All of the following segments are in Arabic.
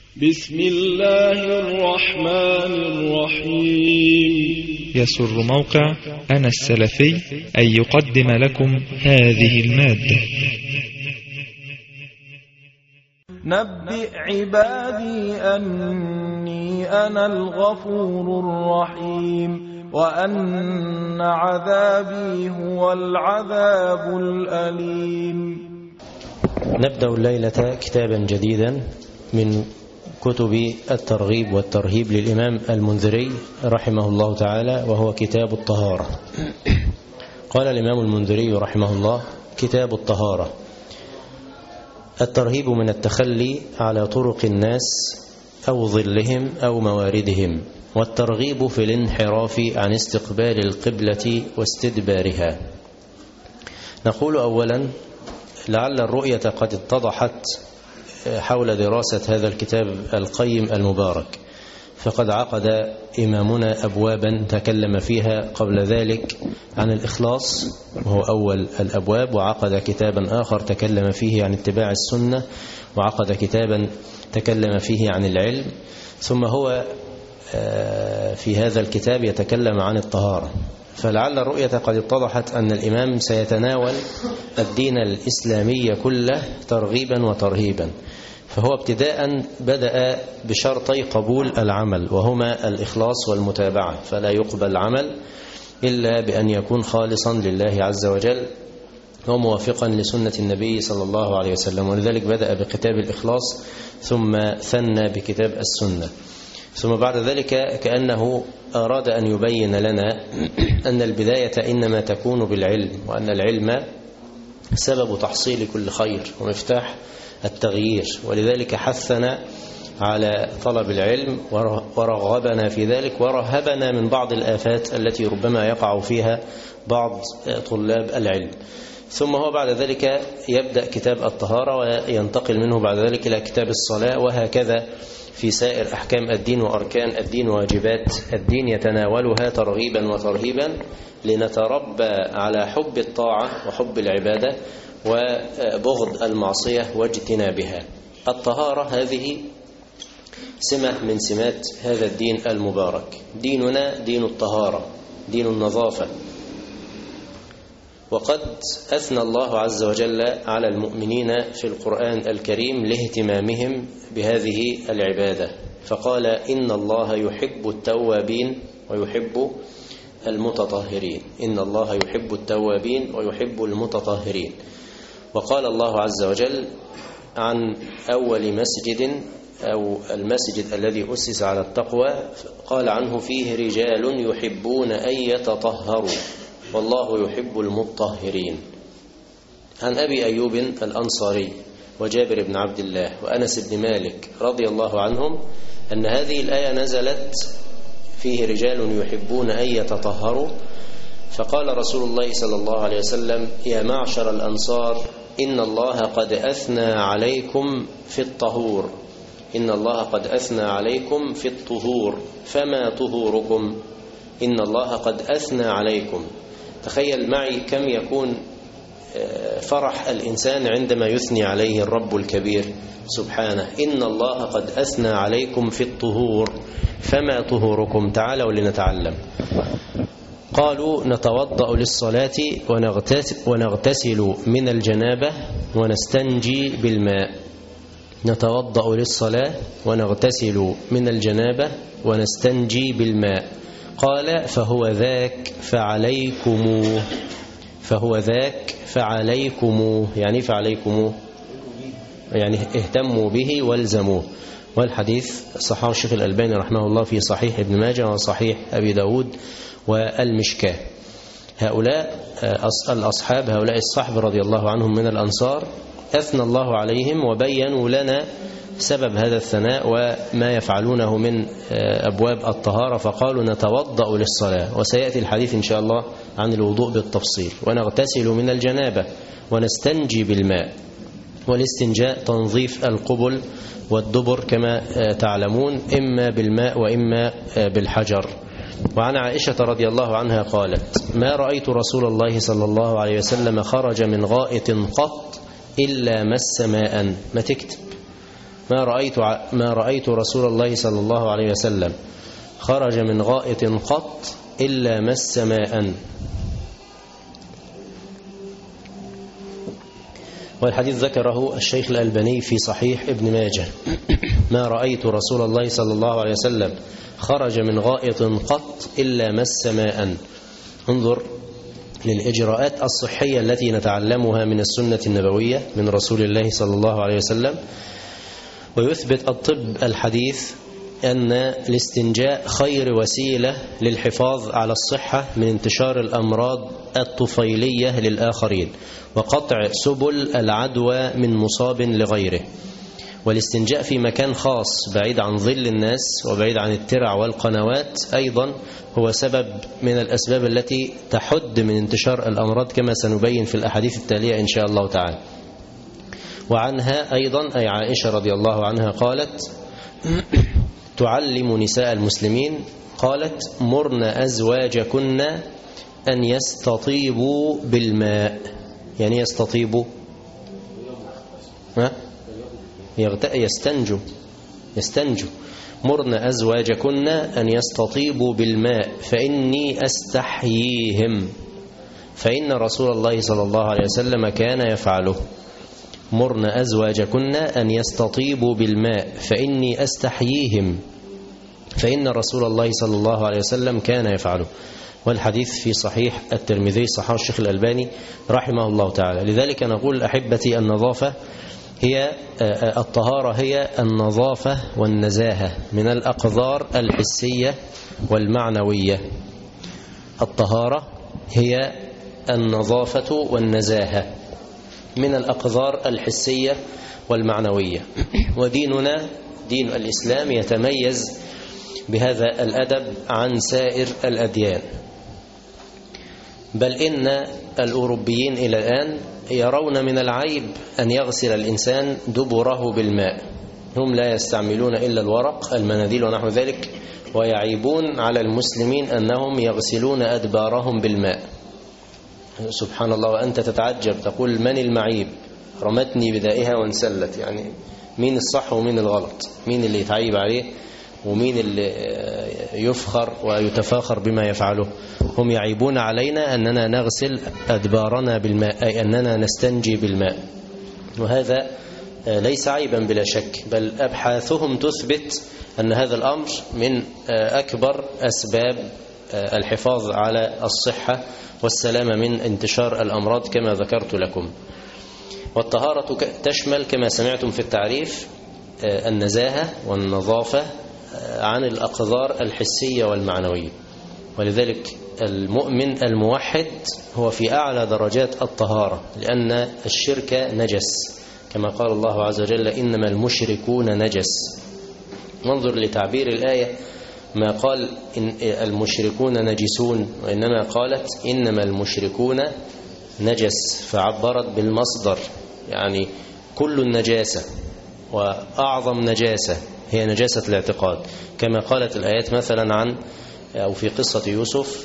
بسم الله الرحمن الرحيم. يسر موقع أنا السلفي أن يقدم لكم هذه المادة. نبئ عبادي أني أنا الغفور الرحيم وأن عذابي هو العذاب الأليم. نبدأ الليلة كتابا جديدا من كتب الترغيب والترهيب للإمام المنذري رحمه الله تعالى، وهو كتاب الطهارة. قال الإمام المنذري رحمه الله: كتاب الطهارة: الترهيب من التخلي على طرق الناس أو ظلهم أو مواردهم، والترغيب في الانحراف عن استقبال القبلة واستدبارها. نقول أولا: لعل الرؤية قد اتضحت حول دراسة هذا الكتاب القيم المبارك، فقد عقد إمامنا أبوابا تكلم فيها قبل ذلك عن الإخلاص وهو أول الأبواب، وعقد كتابا آخر تكلم فيه عن اتباع السنة، وعقد كتابا تكلم فيه عن العلم، ثم هو في هذا الكتاب يتكلم عن الطهارة. فلعل الرؤية قد اتضحت أن الإمام سيتناول الدين الإسلامي كله ترغيبا وترهيبا. فهو ابتداء بدأ بشرطي قبول العمل، وهما الإخلاص والمتابعة، فلا يقبل عمل إلا بأن يكون خالصا لله عز وجل وموافقا لسنة النبي صلى الله عليه وسلم، ولذلك بدأ بكتاب الإخلاص ثم ثنى بكتاب السنة. ثم بعد ذلك كأنه أراد أن يبين لنا أن البداية إنما تكون بالعلم، وأن العلم سبب تحصيل كل خير ومفتاح التغيير، ولذلك حثنا على طلب العلم ورغبنا في ذلك ورهبنا من بعض الآفات التي ربما يقع فيها بعض طلاب العلم. ثم هو بعد ذلك يبدأ كتاب الطهارة وينتقل منه بعد ذلك إلى كتاب الصلاة، وهكذا في سائر أحكام الدين وأركان الدين وواجبات الدين يتناولها ترغيبا وترهيبا لنتربى على حب الطاعة وحب العبادة وبغض المعصية واجتنابها. الطهارة هذه سمة من سمات هذا الدين المبارك. ديننا دين الطهارة، دين النظافة. وقد أثنى الله عز وجل على المؤمنين في القرآن الكريم لاهتمامهم بهذه العبادة، فقال: إن الله يحب التوابين ويحب المتطهرين. إن الله يحب التوابين ويحب المتطهرين. وقال الله عز وجل عن أول مسجد أو المسجد الذي أسس على التقوى، قال عنه: فيه رجال يحبون أن يتطهروا والله يحب المطهرين. عن أبي أيوب الأنصاري وجابر بن عبد الله وأنس بن مالك رضي الله عنهم أن هذه الآية نزلت: فيه رجال يحبون أن يتطهروا، فقال رسول الله صلى الله عليه وسلم: يا معشر الأنصار، إن الله قد أثنى عليكم في الطهور، إن الله قد أثنى عليكم في الطهور، فما طهوركم؟ إن الله قد أثنى عليكم. تخيل معي كم يكون فرح الإنسان عندما يثني عليه الرب الكبير سبحانه: إن الله قد أثنى عليكم في الطهور، فما طهوركم؟ تعالوا لنتعلم. قالوا: نتوضأ للصلاة ونغتسل من الجنابة ونستنجي بالماء. نتوضأ للصلاة ونغتسل من الجنابة ونستنجي بالماء. قال: فهو ذاك فعليكم. فهو ذاك فعليكم، يعني فعليكم يعني اهتموا به والزموه. والحديث صححه الشيخ الألباني رحمه الله في صحيح ابن ماجه وصحيح أبي داود والمشكاة. هؤلاء الأصحاب، هؤلاء الصحب رضي الله عنهم من الأنصار، أثنى الله عليهم وبينوا لنا سبب هذا الثناء وما يفعلونه من أبواب الطهارة، فقالوا: نتوضأ للصلاة، وسيأتي الحديث إن شاء الله عن الوضوء بالتفصيل، ونغتسل من الجنابة ونستنجي بالماء. والاستنجاء تنظيف القبل والدبر كما تعلمون، إما بالماء وإما بالحجر. وعن عائشة رضي الله عنها قالت: ما رأيت رسول الله صلى الله عليه وسلم خرج من غائط قط إلا مس ماء. ما تكتب، ما رأيت رسول الله صلى الله عليه وسلم خرج من غائط قط إلا مس ماء. والحديث ذكره الشيخ الألباني في صحيح ابن ماجه. ما رأيت رسول الله صلى الله عليه وسلم خرج من غائط قط إلا مس ماء. انظر للإجراءات الصحية التي نتعلمها من السنة النبوية من رسول الله صلى الله عليه وسلم. ويثبت الطب الحديث أن الاستنجاء خير وسيلة للحفاظ على الصحة من انتشار الأمراض الطفيلية للآخرين وقطع سبل العدوى من مصاب لغيره. والاستنجاء في مكان خاص بعيد عن ظل الناس وبعيد عن الترع والقنوات أيضا هو سبب من الأسباب التي تحد من انتشار الأمراض كما سنبين في الأحاديث التالية إن شاء الله تعالى. وعنها أيضا أي عائشة رضي الله عنها قالت تعلم نساء المسلمين قالت مرن أزواجكن أن يستطيبوا بالماء. يعني يستطيبوا يستنجوا. مرن أزواجكن أن يستطيبوا بالماء فإني أستحييهم فإن رسول الله صلى الله عليه وسلم كان يفعله. مرن أزواجكن أن يستطيبوا بالماء فإني أستحييهم فإن رسول الله صلى الله عليه وسلم كان يفعله. والحديث في صحيح الترمذي صححه الشيخ الألباني رحمه الله تعالى. لذلك نقول أحبتي النظافة هي الطهارة هي النظافة والنزاهة من الأقذار الحسية والمعنوية. الطهارة هي النظافة والنزاهة من الأقذار الحسية والمعنوية. وديننا دين الإسلام يتميز بهذا الأدب عن سائر الأديان. بل إن الأوروبيين إلى الآن يرون من العيب أن يغسل الإنسان دبره بالماء. هم لا يستعملون إلا الورق المناديل ونحو ذلك ويعيبون على المسلمين أنهم يغسلون أدبارهم بالماء. سبحان الله. وأنت تتعجب تقول من المعيب رمتني بدائها وانسلت. يعني مين الصح ومين الغلط؟ مين اللي يتعيب عليه ومين اللي يفخر ويتفاخر بما يفعله؟ هم يعيبون علينا أننا نغسل أدبارنا بالماء أي أننا نستنجي بالماء. وهذا ليس عيبا بلا شك بل أبحاثهم تثبت أن هذا الأمر من أكبر أسباب الحفاظ على الصحة والسلامة من انتشار الأمراض كما ذكرت لكم. والطهارة تشمل كما سمعتم في التعريف النزاهة والنظافة عن الأقذار الحسية والمعنوية. ولذلك المؤمن الموحد هو في أعلى درجات الطهارة لأن الشرك نجس كما قال الله عز وجل إنما المشركون نجس. ننظر لتعبير الآية ما قال إن المشركون نجسون وإنما قالت إنما المشركون نجس فعبرت بالمصدر يعني كل النجاسة وأعظم نجاسة هي نجاسة الاعتقاد كما قالت الآيات مثلا عن أو في قصة يوسف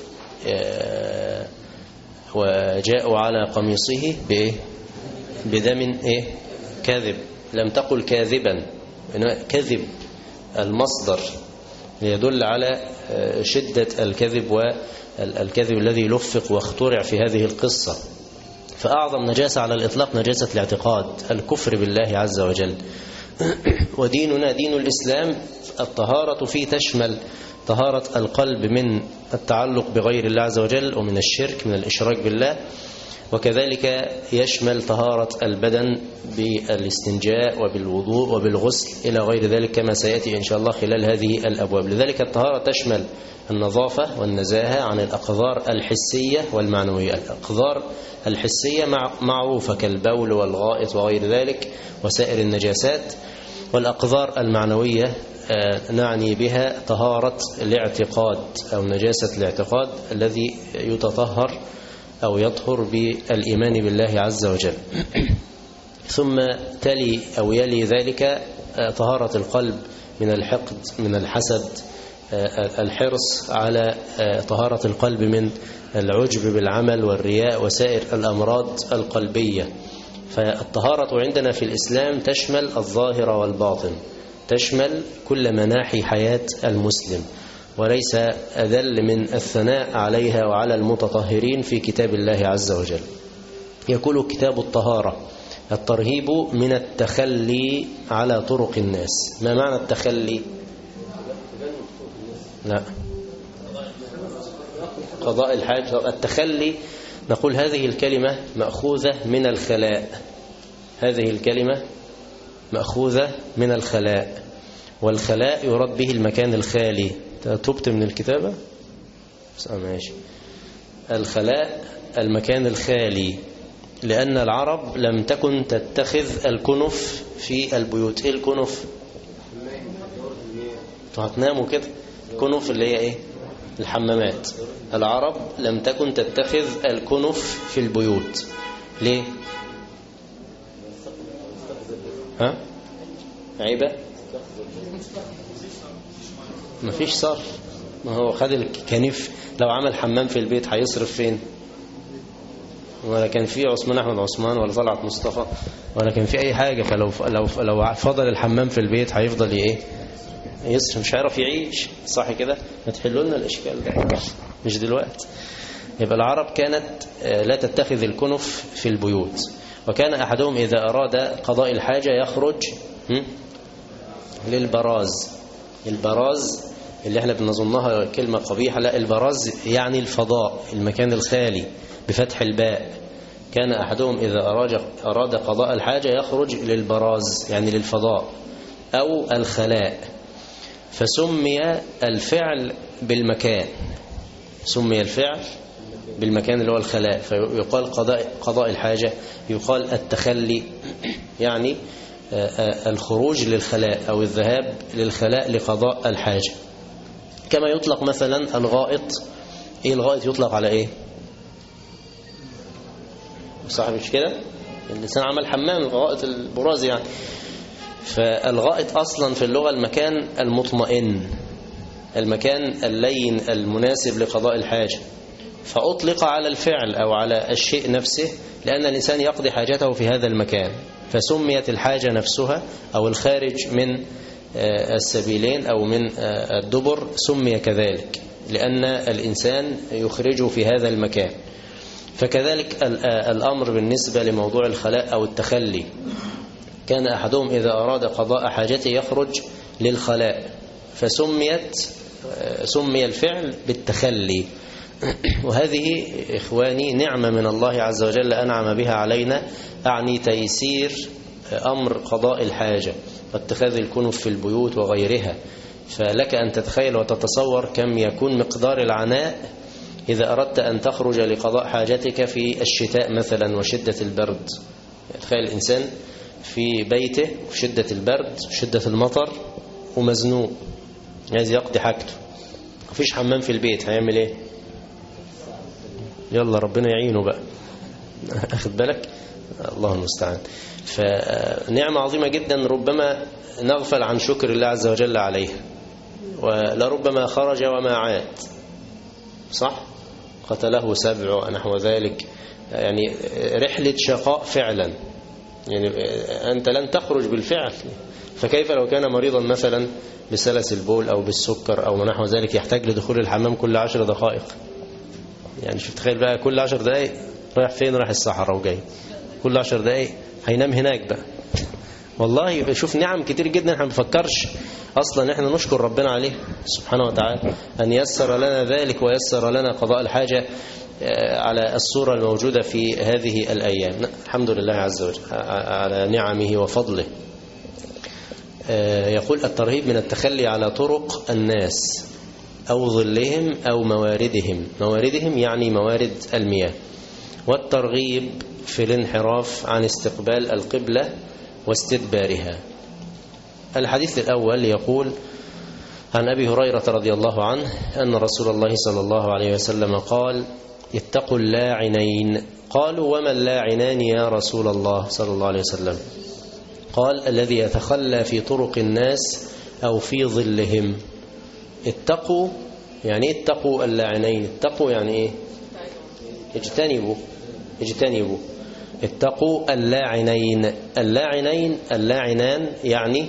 وجاءوا على قميصه بدم كاذب. لم تقل كاذبا كذب المصدر يدل على شدة الكذب والكذب الذي لفق واخترع في هذه القصة. فأعظم نجاسة على الإطلاق نجاسة الاعتقاد الكفر بالله عز وجل. وديننا دين الإسلام الطهارة فيه تشمل طهارة القلب من التعلق بغير الله عز وجل ومن الشرك من الإشراك بالله وكذلك يشمل طهارة البدن بالاستنجاء وبالوضوء وبالغسل إلى غير ذلك كما سيأتي إن شاء الله خلال هذه الأبواب. لذلك الطهارة تشمل النظافة والنزاهة عن الأقذار الحسية والمعنوية. الأقذار الحسية معروفة كالبول والغائط وغير ذلك وسائر النجاسات. والأقذار المعنوية نعني بها طهارة الاعتقاد أو نجاسة الاعتقاد الذي يتطهر أو يطهر بالإيمان بالله عز وجل. ثم تلي أو يلي ذلك طهارة القلب من الحقد من الحسد الحرص على طهارة القلب من العجب بالعمل والرياء وسائر الأمراض القلبية. فالطهارة عندنا في الإسلام تشمل الظاهر والباطن، تشمل كل مناحي حياة المسلم، وليس أذل من الثناء عليها وعلى المتطهرين في كتاب الله عز وجل. يقول كتاب الطهارة: الترهيب من التخلي على طرق الناس. ما معنى التخلي؟ لا، قضاء الحاجة. التخلي نقول هذه الكلمة مأخوذة من الخلاء، هذه الكلمة مأخوذة من الخلاء، والخلاء يراد به المكان الخالي. تبت من الكتابة؟ ماشي. الخلاء المكان الخالي، لأن العرب لم تكن تتخذ الكنف في البيوت. إيه الكنف؟ هتناموا كده. الكنف اللي هي إيه؟ الحمامات. العرب لم تكن تتخذ الكنف في البيوت. ليه؟ ها؟ عيبة؟ مفيش صرف. ما هو خد الكنف، لو عمل حمام في البيت هيصرف فين؟ ولا كان في عثمان أحمد عثمان ولا طلعت مصطفى ولا كان في أي حاجة. فلو فضل الحمام في البيت هيفضل إيه؟ يصرف، مش هيعرف يعيش. صح كده؟ ما تحلوا لنا الإشكال ده مش دلوقتي. يبقى العرب كانت لا تتخذ الكنف في البيوت، وكان أحدهم إذا أراد قضاء الحاجة يخرج للبراز. البراز اللي احنا بنظنها كلمة قبيحة، لا، البراز يعني الفضاء، المكان الخالي بفتح الباء. كان أحدهم إذا أراد قضاء الحاجة يخرج للبراز يعني للفضاء أو الخلاء. فسمي الفعل بالمكان، سمي الفعل بالمكان اللي هو الخلاء، فيقال قضاء الحاجة، يقال التخلي يعني الخروج للخلاء أو الذهاب للخلاء لقضاء الحاجة. كما يطلق مثلا الغائط. إيه الغائط يطلق على إيه؟ صح مش كده؟ الإنسان عمل حمام، الغائط البراز يعني. فالغائط أصلا في اللغة المكان المطمئن، المكان اللين المناسب لقضاء الحاجة، فأطلق على الفعل أو على الشيء نفسه لأن الإنسان يقضي حاجته في هذا المكان. فسميت الحاجة نفسها أو الخارج من السبيلين أو من الدبر سمي كذلك لأن الإنسان يخرجه في هذا المكان. فكذلك الأمر بالنسبة لموضوع الخلاء أو التخلي. كان أحدهم إذا أراد قضاء حاجته يخرج للخلاء، سمي الفعل بالتخلي. وهذه إخواني نعمة من الله عز وجل أنعم بها علينا، أعني تيسير أمر قضاء الحاجة واتخاذ الكنف في البيوت وغيرها. فلك أن تتخيل وتتصور كم يكون مقدار العناء إذا أردت أن تخرج لقضاء حاجتك في الشتاء مثلا وشدة البرد. تخيل الإنسان في بيته في شدة البرد وشدة المطر ومزنوق عايز يقضي حاجته، مفيش حمام في البيت، هيعمل ايه؟ يلا ربنا يعينه بقى. أخذ بالك؟ الله المستعان. فنعمة عظيمة جدا ربما نغفل عن شكر الله عز وجل عليها، ولربما خرج وما عاد. صح؟ قتله 7 نحو ذلك، يعني رحلة شقاء فعلا، يعني أنت لن تخرج بالفعل. فكيف لو كان مريضا مثلا بسلس البول أو بالسكر أو نحو ذلك يحتاج لدخول الحمام كل 10 دقائق؟ يعني شوف، تخيل بقى كل 10 دقائق رايح فين؟ رايح الصحراء وجاي كل 10 دقائق هينام هناك بقى. والله شوف نعم كتير جدا احنا ما بنفكرش اصلا احنا نشكر ربنا عليه سبحانه وتعالى ان يسر لنا ذلك ويسر لنا قضاء الحاجة على الصورة الموجودة في هذه الأيام. الحمد لله عز وجل على نعمه وفضله. يقول الترهيب من التخلي على طرق الناس أو ظلهم أو مواردهم. مواردهم يعني موارد المياه. والترغيب في الانحراف عن استقبال القبلة واستدبارها. الحديث الأول يقول عن أبي هريرة رضي الله عنه أن رسول الله صلى الله عليه وسلم قال اتقوا اللاعنين. قالوا وما اللاعنان يا رسول الله صلى الله عليه وسلم؟ قال الذي يتخلى في طرق الناس أو في ظلهم. اتقوا يعني اتقوا اللاعنين. اتقوا يعني ايه؟ اجتنبوا. اتقوا اللاعنين. اللاعنان يعني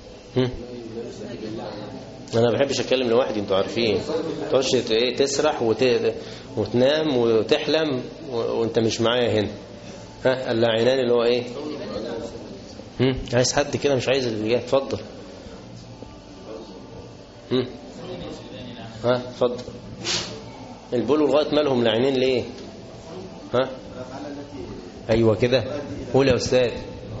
أنا ما بحبش أتكلم لوحدي، أنتوا عارفين، تخش تسرح وتنام وتحلم وأنت مش معايا هنا. اللاعنان اللي هو إيه؟ عايز حد كده، مش عايز اللي جاي. اتفضل. اتفضل. البول والغائط مالهم لاعنين ليه؟ أيوة كده، قول يا أستاذ.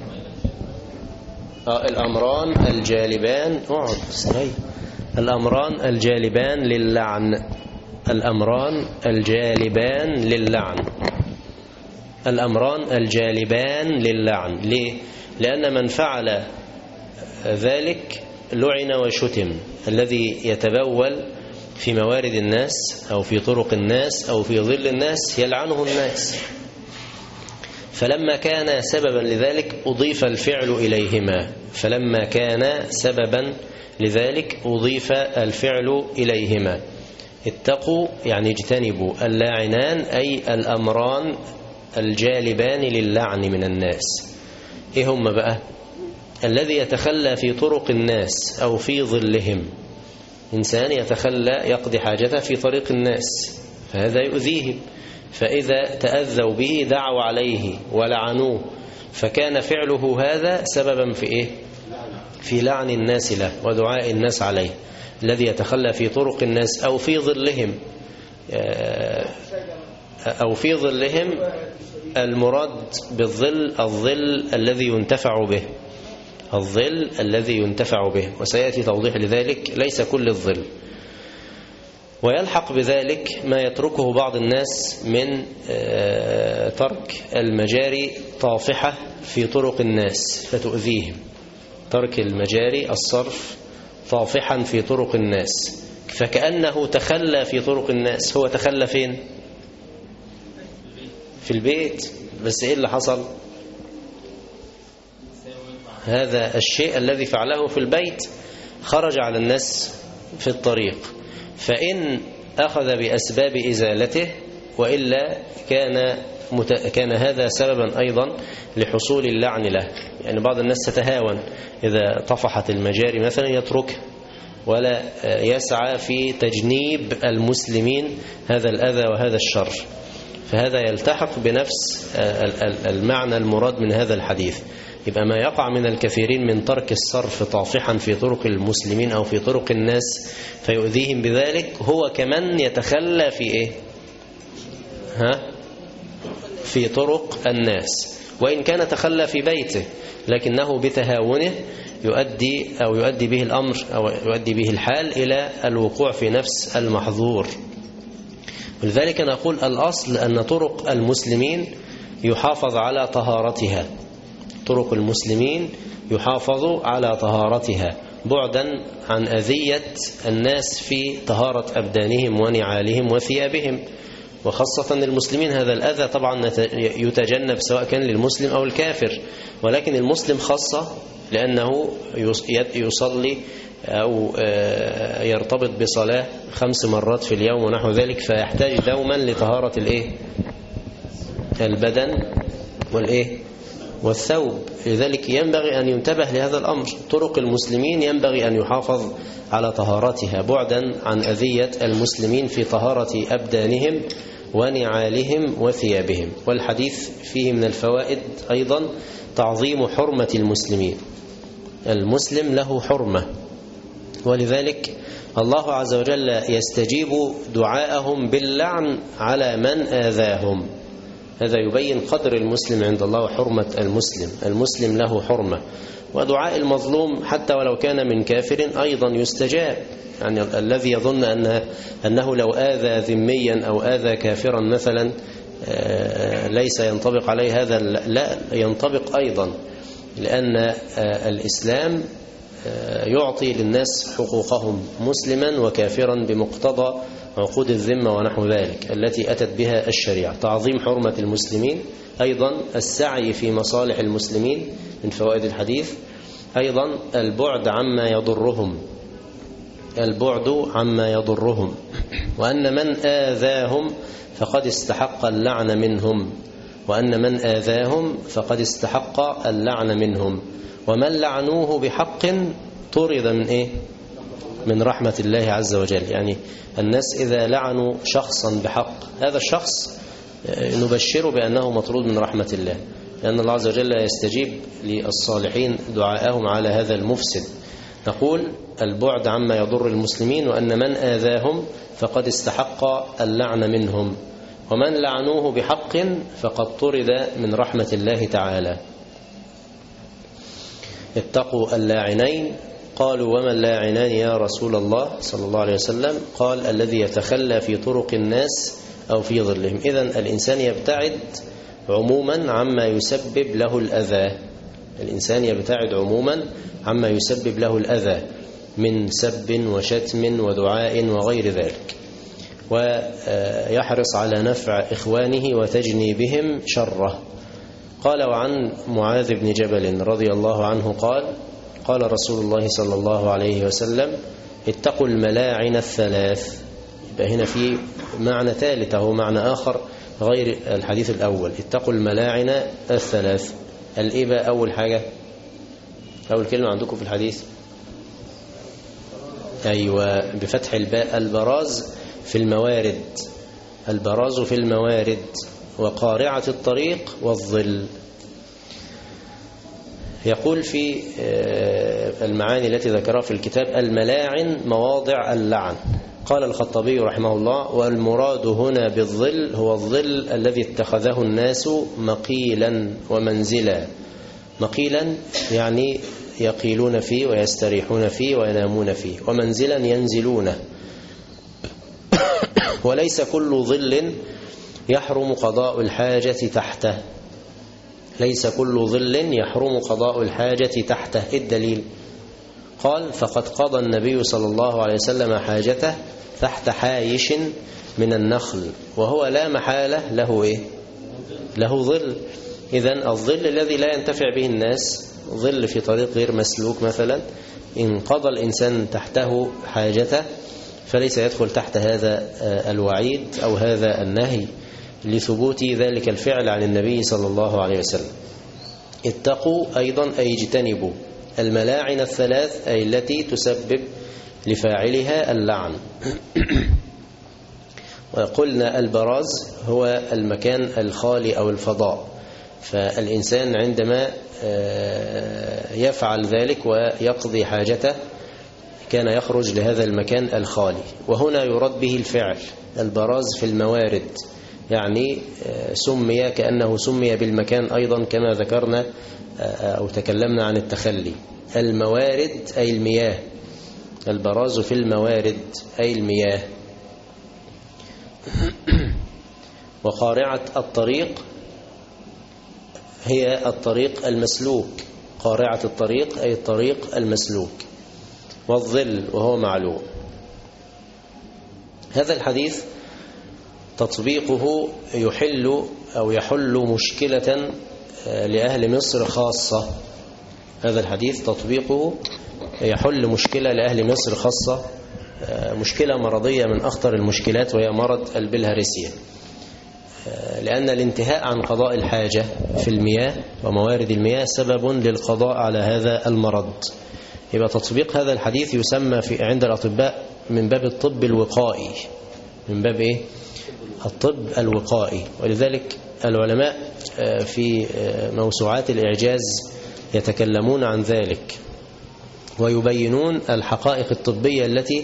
الأمران الجالبان، اقعد استريح. الأمران الجالبان للعن. الأمران الجالبان للعن. الأمران الجالبان للعن. ليه؟ لأن من فعل ذلك لعن وشتم. الذي يتبول في موارد الناس أو في طرق الناس أو في ظل الناس يلعنه الناس. فلما كان سببا لذلك أضيف الفعل إليهما. فلما كان سببا لذلك أضيف الفعل إليهما. اتقوا يعني اجتنبوا. اللاعنان أي الأمران الجالبان للعن من الناس. إيه هم بقى؟ الذي يتخلى في طرق الناس أو في ظلهم. إنسان يتخلى يقضي حاجته في طريق الناس، فهذا يؤذيهم، فإذا تأذوا به دعوا عليه ولعنوه، فكان فعله هذا سببا في إيه؟ في لعن الناس له ودعاء الناس عليه. الذي يتخلى في طرق الناس أو في ظلهم، أو في ظلهم، المراد بالظل الظل الذي ينتفع به، الظل الذي ينتفع به، وسيأتي توضيح لذلك. ليس كل الظل. ويلحق بذلك ما يتركه بعض الناس من ترك المجاري طافحة في طرق الناس فتؤذيهم. ترك المجاري الصرف طافحا في طرق الناس، فكأنه تخلى في طرق الناس. هو تخلى فين؟ في البيت. بس إيه اللي حصل؟ هذا الشيء الذي فعله في البيت خرج على الناس في الطريق، فإن أخذ بأسباب إزالته، وإلا كان هذا سببا أيضا لحصول اللعن له. يعني بعض الناس تتهاون إذا طفحت المجاري مثلا يتركها ولا يسعى في تجنيب المسلمين هذا الأذى وهذا الشر، فهذا يلتحق بنفس المعنى المراد من هذا الحديث. يبقى ما يقع من الكثيرين من ترك الصرف طافحا في طرق المسلمين أو في طرق الناس فيؤذيهم بذلك، هو كمن يتخلى في إيه؟ في طرق الناس، وإن كان تخلى في بيته لكنه بتهاونه يؤدي به الأمر أو يؤدي به الحال إلى الوقوع في نفس المحظور. ولذلك نقول الأصل أن طرق المسلمين يحافظ على طهارتها. طرق المسلمين يحافظ على طهارتها بعدا عن أذية الناس في طهارة أبدانهم ونعالهم وثيابهم، وخاصة المسلمين. هذا الأذى طبعا يتجنب سواء كان للمسلم أو الكافر، ولكن المسلم خاصة لأنه يصلي أو يرتبط بصلاة 5 مرات في اليوم ونحو ذلك، فيحتاج دوما لطهارة البدن والثوب. لذلك ينبغي أن ينتبه لهذا الأمر. طرق المسلمين ينبغي أن يحافظ على طهارتها بعدا عن أذية المسلمين في طهارة أبدانهم ونعالهم وثيابهم. والحديث فيه من الفوائد أيضا تعظيم حرمة المسلمين. المسلم له حرمة، ولذلك الله عز وجل يستجيب دعاءهم باللعن على من آذاهم. هذا يبين قدر المسلم عند الله وحرمة المسلم. المسلم له حرمة، ودعاء المظلوم حتى ولو كان من كافر أيضا يستجاب. يعني الذي يظن أنه لو آذى ذميا أو آذى كافرا مثلا ليس ينطبق عليه هذا، لا ينطبق أيضا، لأن الإسلام يعطي للناس حقوقهم مسلما وكافرا بمقتضى عقود الذمة ونحو ذلك التي أتت بها الشريعة. تعظيم حرمة المسلمين، أيضا السعي في مصالح المسلمين من فوائد الحديث، أيضا البعد عما يضرهم، وأن من آذاهم فقد استحق اللعن منهم، وأن من آذاهم فقد استحق اللعن منهم، ومن لعنوه بحق طرد من إيه؟ من رحمة الله عز وجل. يعني الناس إذا لعنوا شخصا بحق، هذا الشخص نبشره بأنه مطرود من رحمة الله، لأن الله عز وجل يستجيب للصالحين دعاءهم على هذا المفسد. نقول البعد عما يضر المسلمين، وأن من آذاهم فقد استحق اللعن منهم، ومن لعنوه بحق فقد طرد من رحمة الله تعالى. اتقوا اللاعنين. قالوا وما اللاعنان يا رسول الله صلى الله عليه وسلم؟ قال الذي يتخلى في طرق الناس أو في ظلهم. إذن الإنسان يبتعد عموما عما يسبب له الأذى، الإنسان يبتعد عموما عما يسبب له الأذى من سب وشتم ودعاء وغير ذلك، ويحرص على نفع إخوانه وتجنيبهم شره. قال وعن معاذ بن جبل رضي الله عنه قال قال رسول الله صلى الله عليه وسلم اتقوا الملاعن الثلاث. يبقى هنا في معنى ثالث أو معنى آخر غير الحديث الأول. اتقوا الملاعن الثلاث. الإبا أول حاجة، أول كلمة عندكم في الحديث، أيوة بفتح الباء، البراز في الموارد، البراز في الموارد، وقارعة الطريق والظل. يقول في المعاني التي ذكرها في الكتاب الملاعن مواضع اللعن. قال الخطابي رحمه الله والمراد هنا بالظل هو الظل الذي اتخذه الناس مقيلا ومنزلا. مقيلا يعني يقيلون فيه ويستريحون فيه وينامون فيه، ومنزلا ينزلونه. وليس كل ظل يحرم قضاء الحاجة تحته، ليس كل ظل يحرم قضاء الحاجة تحته. الدليل؟ قال فقد قضى النبي صلى الله عليه وسلم حاجته تحت حايش من النخل، وهو لا محالة له إيه؟ له ظل. إذن الظل الذي لا ينتفع به الناس، ظل في طريق غير مسلوك مثلا، إن قضى الإنسان تحته حاجته فليس يدخل تحت هذا الوعيد أو هذا النهي لثبوت ذلك الفعل عن النبي صلى الله عليه وسلم. اتقوا أيضا أي اجتنبوا الملاعن الثلاث، أي التي تسبب لفاعلها اللعن. وقلنا البراز هو المكان الخالي أو الفضاء، فالإنسان عندما يفعل ذلك ويقضي حاجته كان يخرج لهذا المكان الخالي، وهنا يراد به الفعل البراز في الموارد، يعني سمي كأنه سمي بالمكان أيضا كما ذكرنا أو تكلمنا عن التخلي. الموارد أي المياه، البراز في الموارد أي المياه. وقارعة الطريق هي الطريق المسلوك، قارعة الطريق أي الطريق المسلوك. والظل وهو معلوم. هذا الحديث تطبيقه يحل أو يحل مشكلة لأهل مصر خاصة. هذا الحديث تطبيقه يحل مشكلة لأهل مصر خاصة، مشكلة مرضية من أخطر المشكلات، وهي مرض البلهارسيا. لأن الانتهاء عن قضاء الحاجة في المياه وموارد المياه سبب للقضاء على هذا المرض. يبقى تطبيق هذا الحديث يسمى في عند الأطباء من باب الطب الوقائي، من باب إيه؟ الطب الوقائي. ولذلك العلماء في موسوعات الإعجاز يتكلمون عن ذلك ويبينون الحقائق الطبية التي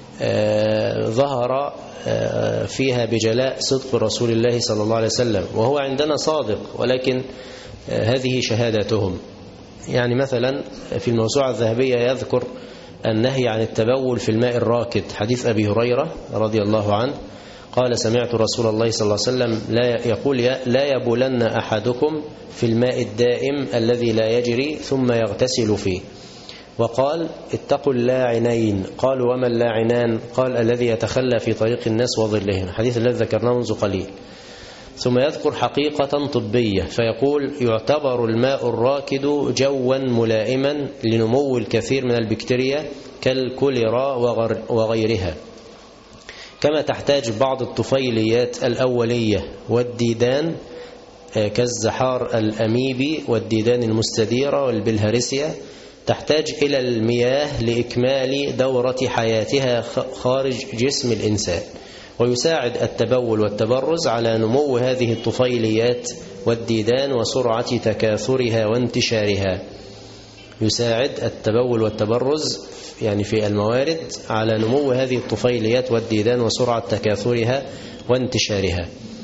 ظهر فيها بجلاء صدق رسول الله صلى الله عليه وسلم، وهو عندنا صادق، ولكن هذه شهادتهم. يعني مثلا في الموسوعة الذهبية يذكر النهي عن التبول في الماء الراكد، حديث أبي هريرة رضي الله عنه قال سمعت رسول الله صلى الله عليه وسلم يقول لا يبولن أحدكم في الماء الدائم الذي لا يجري ثم يغتسل فيه. وقال اتقوا اللاعنين. قالوا وما اللاعنان؟ قال الذي يتخلى في طريق الناس وظلهم، الحديث الذي ذكرناه منذ قليل. ثم يذكر حقيقة طبية فيقول يعتبر الماء الراكد جوا ملائما لنمو الكثير من البكتيريا كالكوليرا وغيرها، كما تحتاج بعض الطفيليات الأولية والديدان كالزحار الأميبي والديدان المستديرة والبلهارسيا تحتاج إلى المياه لإكمال دورة حياتها خارج جسم الإنسان، ويساعد التبول والتبرز على نمو هذه الطفيليات والديدان وسرعة تكاثرها وانتشارها. يساعد التبول والتبرز يعني في الموارد على نمو هذه الطفيليات والديدان وسرعة تكاثرها وانتشارها.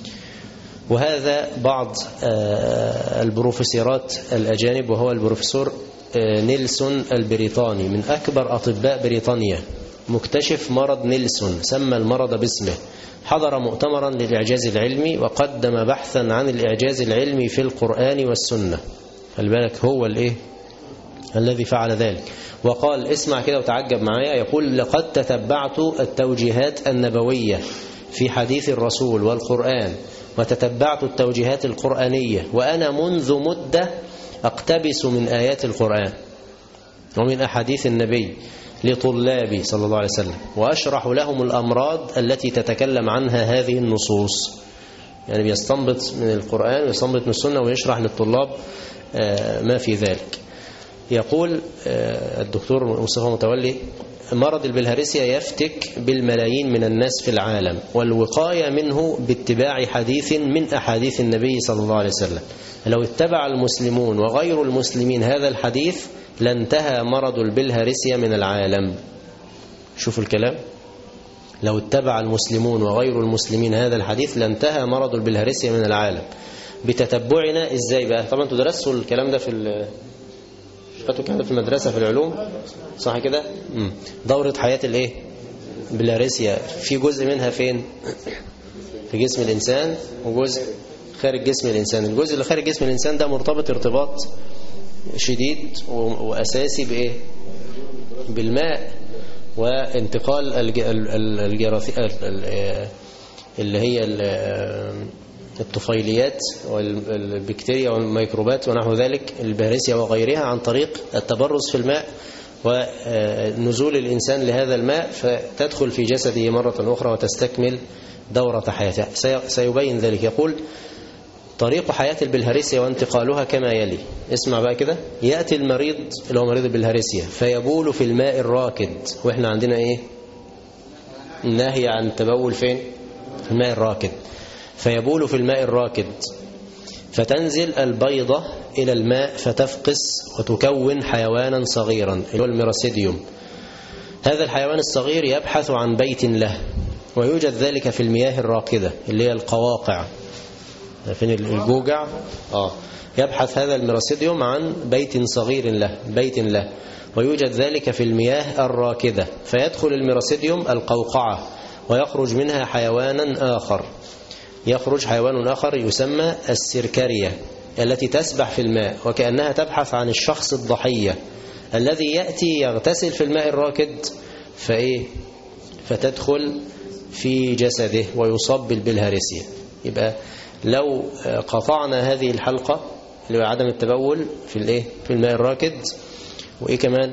وهذا بعض البروفيسورات الأجانب، وهو البروفيسور نيلسون البريطاني من أكبر أطباء بريطانيا، مكتشف مرض نيلسون، سمى المرض باسمه. حضر مؤتمرا للإعجاز العلمي وقدم بحثا عن الإعجاز العلمي في القرآن والسنة. خلي بالك هو الذي فعل ذلك. وقال اسمع كده وتعجب معايا، يقول لقد تتبعت التوجيهات النبوية في حديث الرسول والقرآن، وتتبعت التوجيهات القرآنية، وأنا منذ مدة أقتبس من آيات القرآن ومن أحاديث النبي لطلابي صلى الله عليه وسلم، وأشرح لهم الأمراض التي تتكلم عنها هذه النصوص. يعني بيستنبط من القرآن ويستنبط من السنة ويشرح للطلاب ما في ذلك. يقول الدكتور مصطفى متولي مرض البلهارسيا يفتك بالملايين من الناس في العالم، والوقاية منه باتباع حديث من أحاديث النبي صلى الله عليه وسلم. لو اتبع المسلمون وغير المسلمين هذا الحديث لانتهى مرض البلهارسيا من العالم. شوفوا الكلام، لو اتبع المسلمون وغير المسلمين هذا الحديث لانتهى مرض البلهارسيا من العالم. بتتبعنا ازاي بقى؟ طبعا انتوا درستوا الكلام ده في المدرسة في العلوم، صح كده؟ دورة حياة الايه؟ البلهارسيا في جزء منها فين؟ في جسم الإنسان، وجزء خارج جسم الإنسان. الجزء اللي خارج جسم الإنسان ده مرتبط ارتباط شديد وأساسي بإيه؟ بالماء، وانتقال الجراثيم اللي هي الطفيليات والبكتيريا والميكروبات ونحو ذلك، البلهارسيا وغيرها، عن طريق التبرز في الماء ونزول الإنسان لهذا الماء، فتدخل في جسده مرة أخرى وتستكمل دورة حياتها. سيبين ذلك. يقول طريق حياة البلهارسيا وانتقالها كما يلي. اسمع بقى كده. يأتي المريض اللي هو مريض البلهارسيا فيبول في الماء الراكد، وإحنا عندنا إيه؟ النهي عن التبول فين؟ الماء الراكد. فيبول في الماء الراكد، فتنزل البيضة إلى الماء فتفقس وتكون حيوانا صغيرا اللي هو الميراسيديوم. هذا الحيوان الصغير يبحث عن بيت له، ويوجد ذلك في المياه الراكدة اللي هي القواقع. فين الجوجع؟ يبحث هذا الميراسيديوم عن بيت صغير له، بيت له، ويوجد ذلك في المياه الراكدة. فيدخل الميراسيديوم القوقعة ويخرج منها حيوانا آخر. يخرج حيوان آخر يسمى السركارية التي تسبح في الماء وكأنها تبحث عن الشخص الضحية الذي يأتي يغتسل في الماء الراكد فتدخل في جسده ويصاب بالبلهارسيا. يبقى لو قطعنا هذه الحلقة اللي هو عدم التبول في الماء الراكد، وإيه كمان؟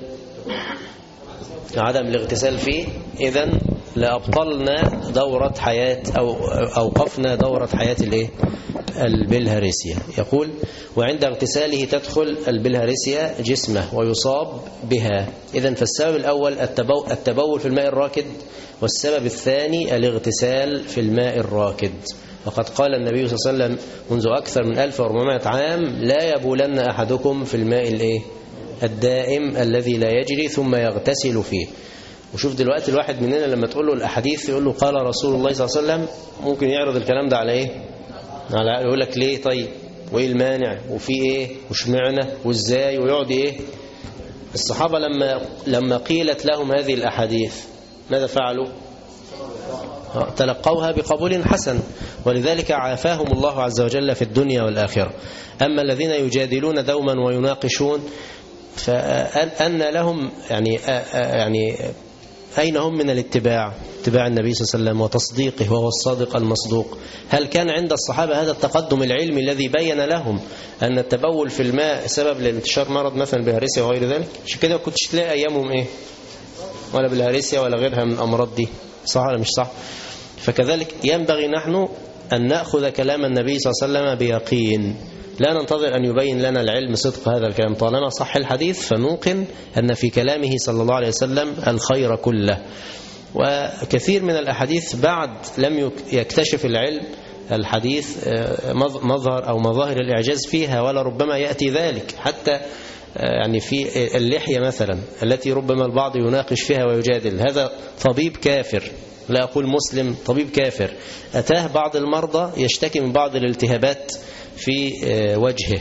عدم الاغتسال فيه، إذن لأبطلنا دورة حياة أو أوقفنا دورة حياة البلهارسيا. يقول وعند اغتساله تدخل البلهارسيا جسمه ويصاب بها. إذن فالسبب الأول التبول في الماء الراكد، والسبب الثاني الاغتسال في الماء الراكد. وقد قال النبي صلى الله عليه وسلم منذ أكثر من 1400 عام لا يبولن أحدكم في الماء الدائم الذي لا يجري ثم يغتسل فيه. وشوف دلوقتي الواحد مننا لما تقول له الأحاديث يقول له قال رسول الله صلى الله عليه وسلم، ممكن يعرض الكلام ده على يقول لك ليه؟ طيب وإيه المانع؟ وفي إيه؟ وشمعنا؟ وإزاي؟ ويقعد الصحابة لما قيلت لهم هذه الأحاديث ماذا فعلوا؟ تلقوها بقبول حسن، ولذلك عافاهم الله عز وجل في الدنيا والآخرة. أما الذين يجادلون دوما ويناقشون فأن لهم يعني أين هم من اتباع النبي صلى الله عليه وسلم وتصديقه وهو الصادق المصدوق؟ هل كان عند الصحابة هذا التقدم العلمي الذي بين لهم أن التبول في الماء سبب لانتشار مرض مثلا البلهارسيا وغير ذلك؟ عشان كده كنتش تلاقي أيامهم ولا بلهارسيا ولا غيرها من الأمراض دي، صح ولا مش صح؟ فكذلك ينبغي نحن أن نأخذ كلام النبي صلى الله عليه وسلم بيقين، لا ننتظر أن يبين لنا العلم صدق هذا الكلام، طالما صح الحديث فنوقن أن في كلامه صلى الله عليه وسلم الخير كله. وكثير من الأحاديث بعد لم يكتشف العلم الحديث مظهر أو مظاهر الإعجاز فيها، ولا ربما يأتي ذلك حتى يعني في اللحية مثلا التي ربما البعض يناقش فيها ويجادل، هذا طبيب كافر، لا أقول مسلم، طبيب كافر، أتاه بعض المرضى يشتكي من بعض الالتهابات في وجهه،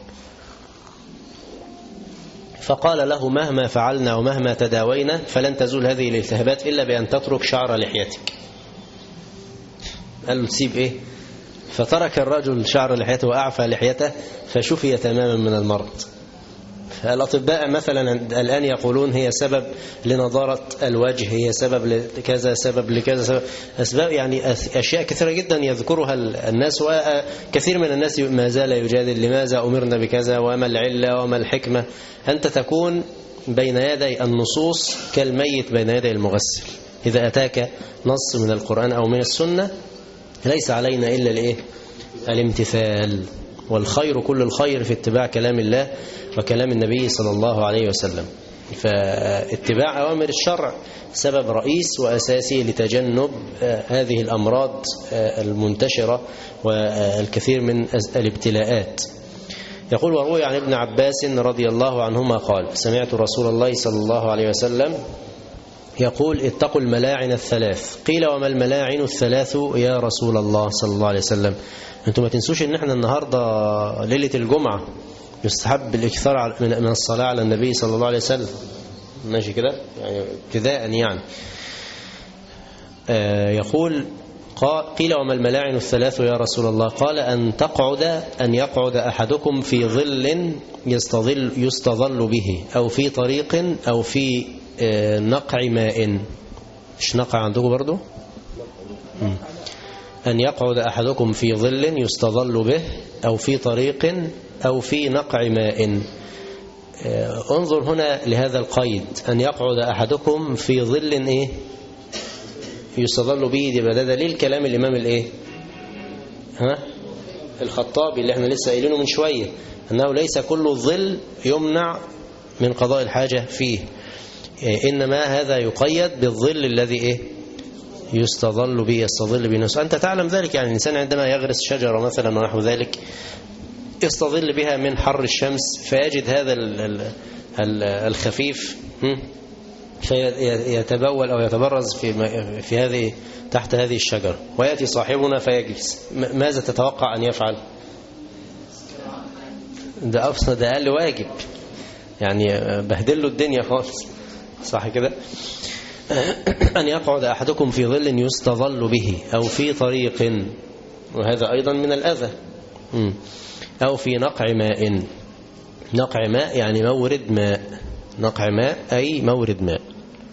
فقال له مهما فعلنا ومهما تداوينا فلن تزول هذه الالتهابات إلا بأن تترك شعر لحيتك. قال له تسيب إيه؟ فترك الرجل شعر لحيته وأعفى لحيته فشفي تماما من المرض. الأطباء مثلا الآن يقولون هي سبب لنضارة الوجه، هي سبب لكذا، سبب لكذا، سبب أسباب، يعني أشياء كثيرة جدا يذكرها الناس، وكثير من الناس ما زال يجادل لماذا أمرنا بكذا وما العلة وما الحكمة. أنت تكون بين يدي النصوص كالميت بين يدي المغسل، إذا أتاك نص من القرآن أو من السنة ليس علينا إلا الإيه؟ الامتثال، والخير كل الخير في اتباع كلام الله وكلام النبي صلى الله عليه وسلم. فاتباع أوامر الشرع سبب رئيس وأساسي لتجنب هذه الأمراض المنتشرة والكثير من الابتلاءات. يقول وروي عن ابن عباس رضي الله عنهما قال سمعت رسول الله صلى الله عليه وسلم يقول اتقوا الملاعن الثلاث. قيل وما الملاعن الثلاث يا رسول الله صلى الله عليه وسلم؟ انتم ما تنسوش ان احنا النهاردة ليلة الجمعة يستحب الاكثار من الصلاة على النبي صلى الله عليه وسلم، ماشي كده يعني ابتداء يعني. يقول قيل وما الملاعن الثلاث يا رسول الله؟ قال أن يقعد أحدكم في ظل يستظل به، أو في طريق، أو في نقع ماء. مش نقع عندكم برضو؟ أن يقعد أحدكم في ظل يستظل به، أو في طريق، أو في نقع ماء. انظر هنا لهذا القيد، أن يقعد أحدكم في ظل إيه؟ يستظل به، دي بدأ دليل كلام الإمام الإيه؟ الخطابي اللي احنا لسه قايلينه من شوية، أنه ليس كل الظل يمنع من قضاء الحاجة فيه، إنما هذا يقيد بالظل الذي إيه؟ يستظل به، يستظل به نفسه. أنت تعلم ذلك، يعني الإنسان عندما يغرس شجرة مثلا ونحو ذلك يستظل بها من حر الشمس، فيجد هذا الخفيف فيتبول أو يتبرز في هذه تحت هذه الشجرة، ويأتي صاحبنا فيجلس. ماذا تتوقع أن يفعل؟ ده أبسط، ده أقل واجب، يعني بهدله الدنيا خالص، صح كده؟ أن يقعد أحدكم في ظل يستظل به، أو في طريق، وهذا أيضا من الأذى، أو في نقع ماء. نقع ماء يعني مورد ماء، نقع ماء أي مورد ماء.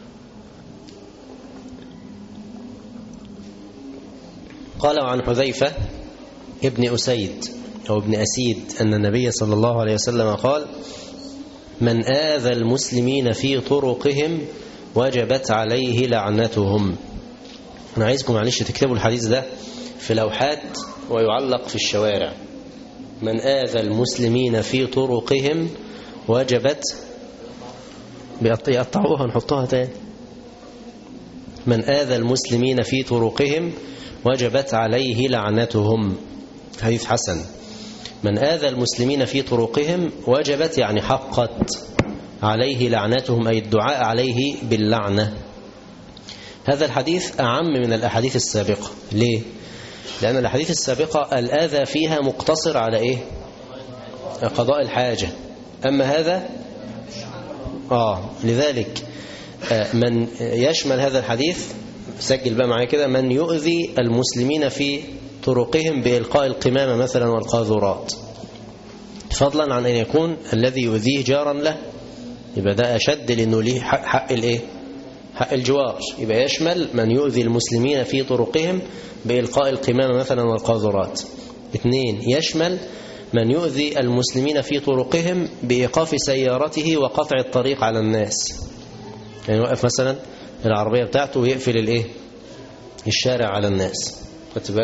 قال عن حذيفة ابن أسيد أو ابن أسيد أن النبي صلى الله عليه وسلم قال من آذى المسلمين في طرقهم وجبت عليه لعنتهم. أنا عايزكم معلش تكتبوا الحديث ده في لوحات ويعلق في الشوارع. من آذى المسلمين في طرقهم وجبت، بيقطعوها نحطوها تاني، من آذى المسلمين في طرقهم وجبت عليه لعنتهم. حديث حسن. من آذى المسلمين في طرقهم وجبت يعني حقت عليه لعنتهم، أي الدعاء عليه باللعنة. هذا الحديث أعم من الأحاديث السابقة. ليه؟ لأن الأحاديث السابقة الآذى فيها مقتصر على إيه؟ قضاء الحاجة. أما هذا لذلك من يشمل هذا الحديث، سجل بقى معايا كده، من يؤذي المسلمين في طرقهم بإلقاء القمامة مثلا والقاذورات، فضلا عن أن يكون الذي يؤذيه جارا له، يبقى ده أشد لأنه ليه حق الإيه؟ حق الجوار. يبقى يشمل من يؤذي المسلمين في طرقهم بإلقاء القمامة مثلا والقاذورات. 2 يشمل من يؤذي المسلمين في طرقهم بإيقاف سيارته وقطع الطريق على الناس، يعني يوقف مثلا العربية بتاعته ويقفل الإيه؟ الشارع على الناس، خدت بالك؟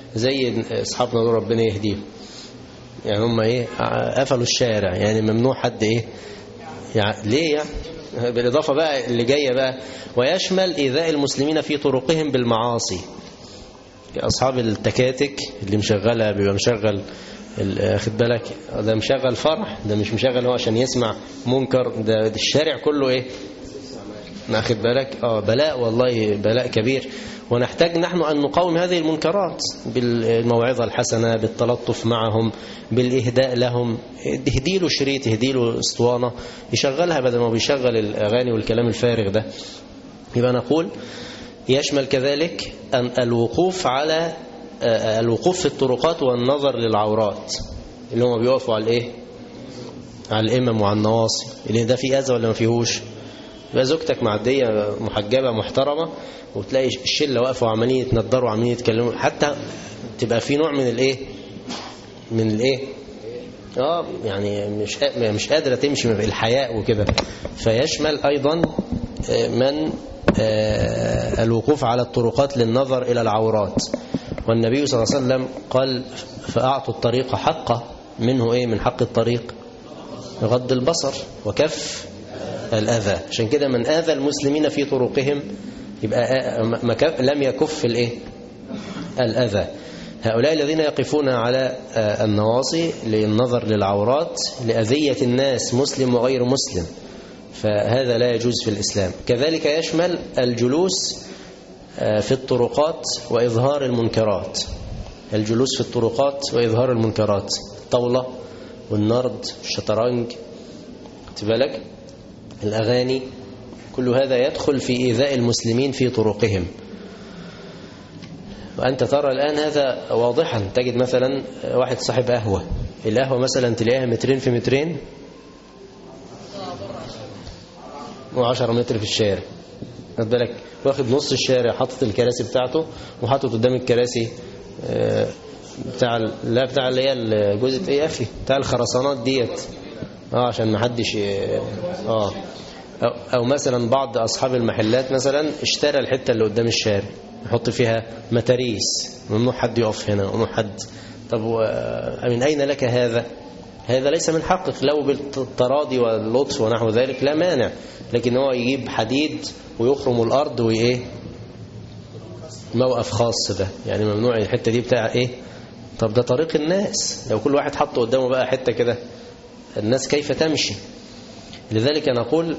زي أصحابنا دول ربنا يهديهم، يعني هم إيه قفلوا الشارع، يعني ممنوع حد إيه يعني ليه يعني. بالإضافة بقى اللي جاية بقى ويشمل إيذاء المسلمين في طرقهم بالمعاصي. أصحاب التكاتك اللي مشغلها بيبقى مشغل خد بالك ده مشغل فرح، ده مش مشغل هو عشان يسمع منكر، ده الشارع كله ايه خد بالك بلاء، والله بلاء كبير. ونحتاج نحن أن نقاوم هذه المنكرات بالموعظة الحسنة، بالتلطف معهم، بالإهداء لهم. اهديله شريط، اهديله اسطوانة يشغلها بدل ما بيشغل الأغاني والكلام الفارغ ده. يبقى نقول يشمل كذلك أن الوقوف في الطرقات والنظر للعورات، اللي هم بيقفوا على الايه على الإمم وعلى النواصي، اللي ده فيه أذى ولا ما فيهوش؟ يبقى زوجتك معدية محجبة محترمة وتلاقي الشلة واقفة وعمالين يتندروا وعمالين يتكلموا، حتى تبقى في نوع من الايه يعني مش قادرة تمشي الحياء وكده. فيشمل أيضا من الوقوف على الطرقات للنظر إلى العورات. والنبي صلى الله عليه وسلم قال فأعطوا الطريق حقه، منه ايه من حق الطريق؟ غض البصر وكف الأذى. عشان كده من آذى المسلمين في طرقهم يبقى لم يكف الايه الأذى. هؤلاء الذين يقفون على النواصي للنظر للعورات لأذية الناس مسلم وغير مسلم، فهذا لا يجوز في الإسلام. كذلك يشمل الجلوس في الطرقات وإظهار المنكرات، الجلوس في الطرقات وإظهار المنكرات، الطاولة والنرد الشطرنج تبالك الأغاني، كل هذا يدخل في إيذاء المسلمين في طرقهم. وأنت ترى الآن هذا واضحا، تجد مثلا واحد صاحب قهوة، القهوة مثلا تلاقيها 2 في 2 و10 متر في الشارع، خد بالك واخد نص الشارع، حاطط الكراسي بتاعته وحاطط قدام الكراسي بتاع اللي هي الجزء ايه قفي بتاع الخرسانات ديت عشان ما حدش او مثلا بعض اصحاب المحلات مثلا اشترى الحته اللي قدام الشارع يحط فيها متاريس، ممنوع حد يقف هنا، ممنوع حد. طب من اين لك هذا؟ هذا ليس من حقك، لو بالتراضي واللطف ونحو ذلك لا مانع، لكن هو يجيب حديد ويخرم الارض وايه موقف خاص، ده يعني ممنوع الحته دي بتاع ايه. طب ده طريق الناس، لو كل واحد حط قدامه بقى حته كده الناس كيف تمشي؟ لذلك نقول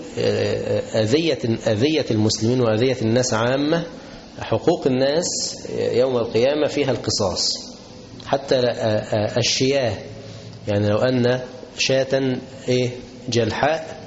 أذية المسلمين وأذية الناس عامة، حقوق الناس يوم القيامة فيها القصاص. حتى الشياه، يعني لو أن شاة جلحاء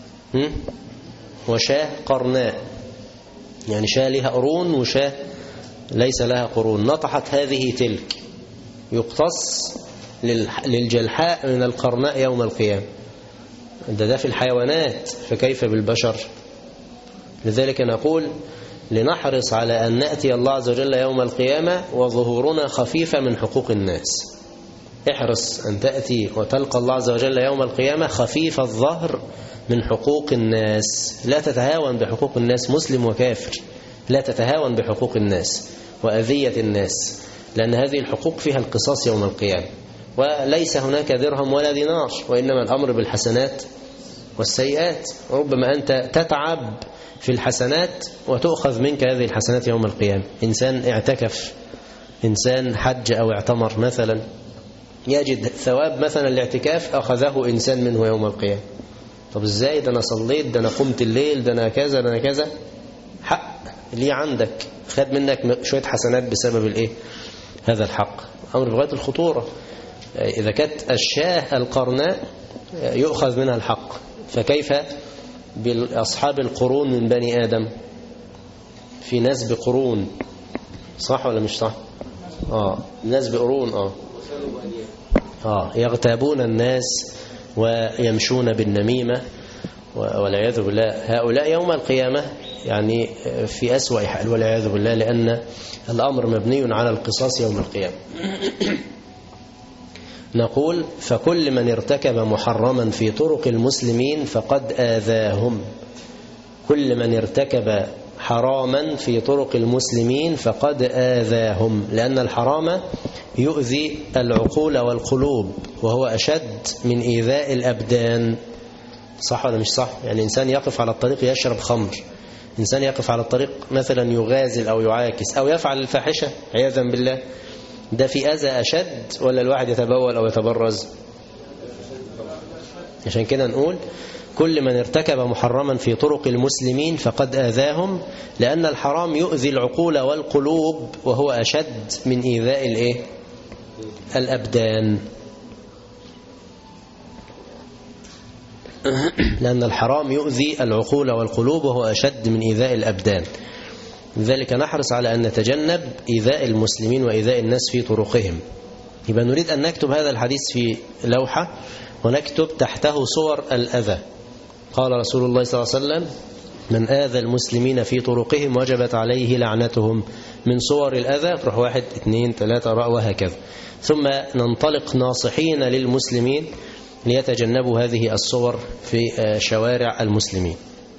وشاة قرناء، يعني شاة لها قرون وشاة ليس لها قرون، نطحت هذه تلك، يقتص للجلحاء من القرناء يوم القيامة. ده في الحيوانات، فكيف بالبشر؟ لذلك نقول لنحرص على أن نأتي الله عز وجل يوم القيامة وظهورنا خفيفة من حقوق الناس. احرص أن تأتي وتلقى الله عز وجل يوم القيامة خفيف الظهر من حقوق الناس، لا تتهاون بحقوق الناس، مسلم وكافر، لا تتهاون بحقوق الناس وأذية الناس، لأن هذه الحقوق فيها القصاص يوم القيامة. وليس هناك درهم ولا دينار، وإنما الأمر بالحسنات والسيئات. وربما أنت تتعب في الحسنات وتؤخذ منك هذه الحسنات يوم القيامة. إنسان اعتكف، إنسان حج أو اعتمر مثلا، يجد ثواب مثلا الاعتكاف أخذه إنسان منه يوم القيامة. طب إزاي؟ ده أنا صليت، ده أنا قمت الليل، ده أنا كذا، ده أنا كذا. حق ليه عندك، خد منك شوية حسنات بسبب الإيه؟ هذا الحق. أمر بغاية الخطورة. إذا كانت الشاة القرناء يؤخذ منها الحق، فكيف بأصحاب القرون من بني آدم؟ في ناس بقرون، صح ولا مش صح؟ ناس بقرون يغتابون الناس ويمشون بالنميمة والعياذ بالله. هؤلاء يوم القيامة يعني في أسوأ حال والعياذ بالله، لأن الأمر مبني على القصاص يوم القيامة. نقول فكل من ارتكب محرما في طرق المسلمين فقد آذاهم. كل من ارتكب حراما في طرق المسلمين فقد آذاهم، لأن الحرام يؤذي العقول والقلوب وهو أشد من إيذاء الأبدان. صح ولا مش صح؟ يعني إنسان يقف على الطريق يشرب خمر، إنسان يقف على الطريق مثلا يغازل أو يعاكس أو يفعل الفاحشة عياذا بالله، ده في أذى أشد ولا الواحد يتبول أو يتبرز؟ عشان كده نقول كل من ارتكب محرما في طرق المسلمين فقد آذاهم، لأن الحرام يؤذي العقول والقلوب وهو أشد من إيذاء الأبدان. لأن الحرام يؤذي العقول والقلوب وهو أشد من إيذاء الأبدان. لذلك نحرص على أن نتجنب إيذاء المسلمين وإيذاء الناس في طرقهم. يبقى نريد أن نكتب هذا الحديث في لوحة ونكتب تحته صور الأذى. قال رسول الله صلى الله عليه وسلم: من آذى المسلمين في طرقهم وجبت عليه لعنتهم. من صور الأذى تروح 1 2 3 وهكذا. ثم ننطلق ناصحين للمسلمين ليتجنبوا هذه الصور في شوارع المسلمين.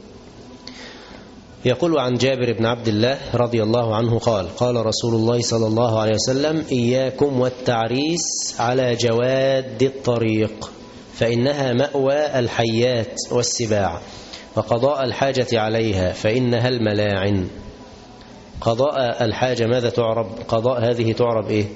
يقول عن جابر بن عبد الله رضي الله عنه قال: قال رسول الله صلى الله عليه وسلم: إياكم والتعريس على جواد الطريق فإنها مأوى الحيات والسباع، وقضاء الحاجة عليها فإنها الملاعن. قضاء الحاجة ماذا تعرب؟ قضاء هذه تعرب إيه؟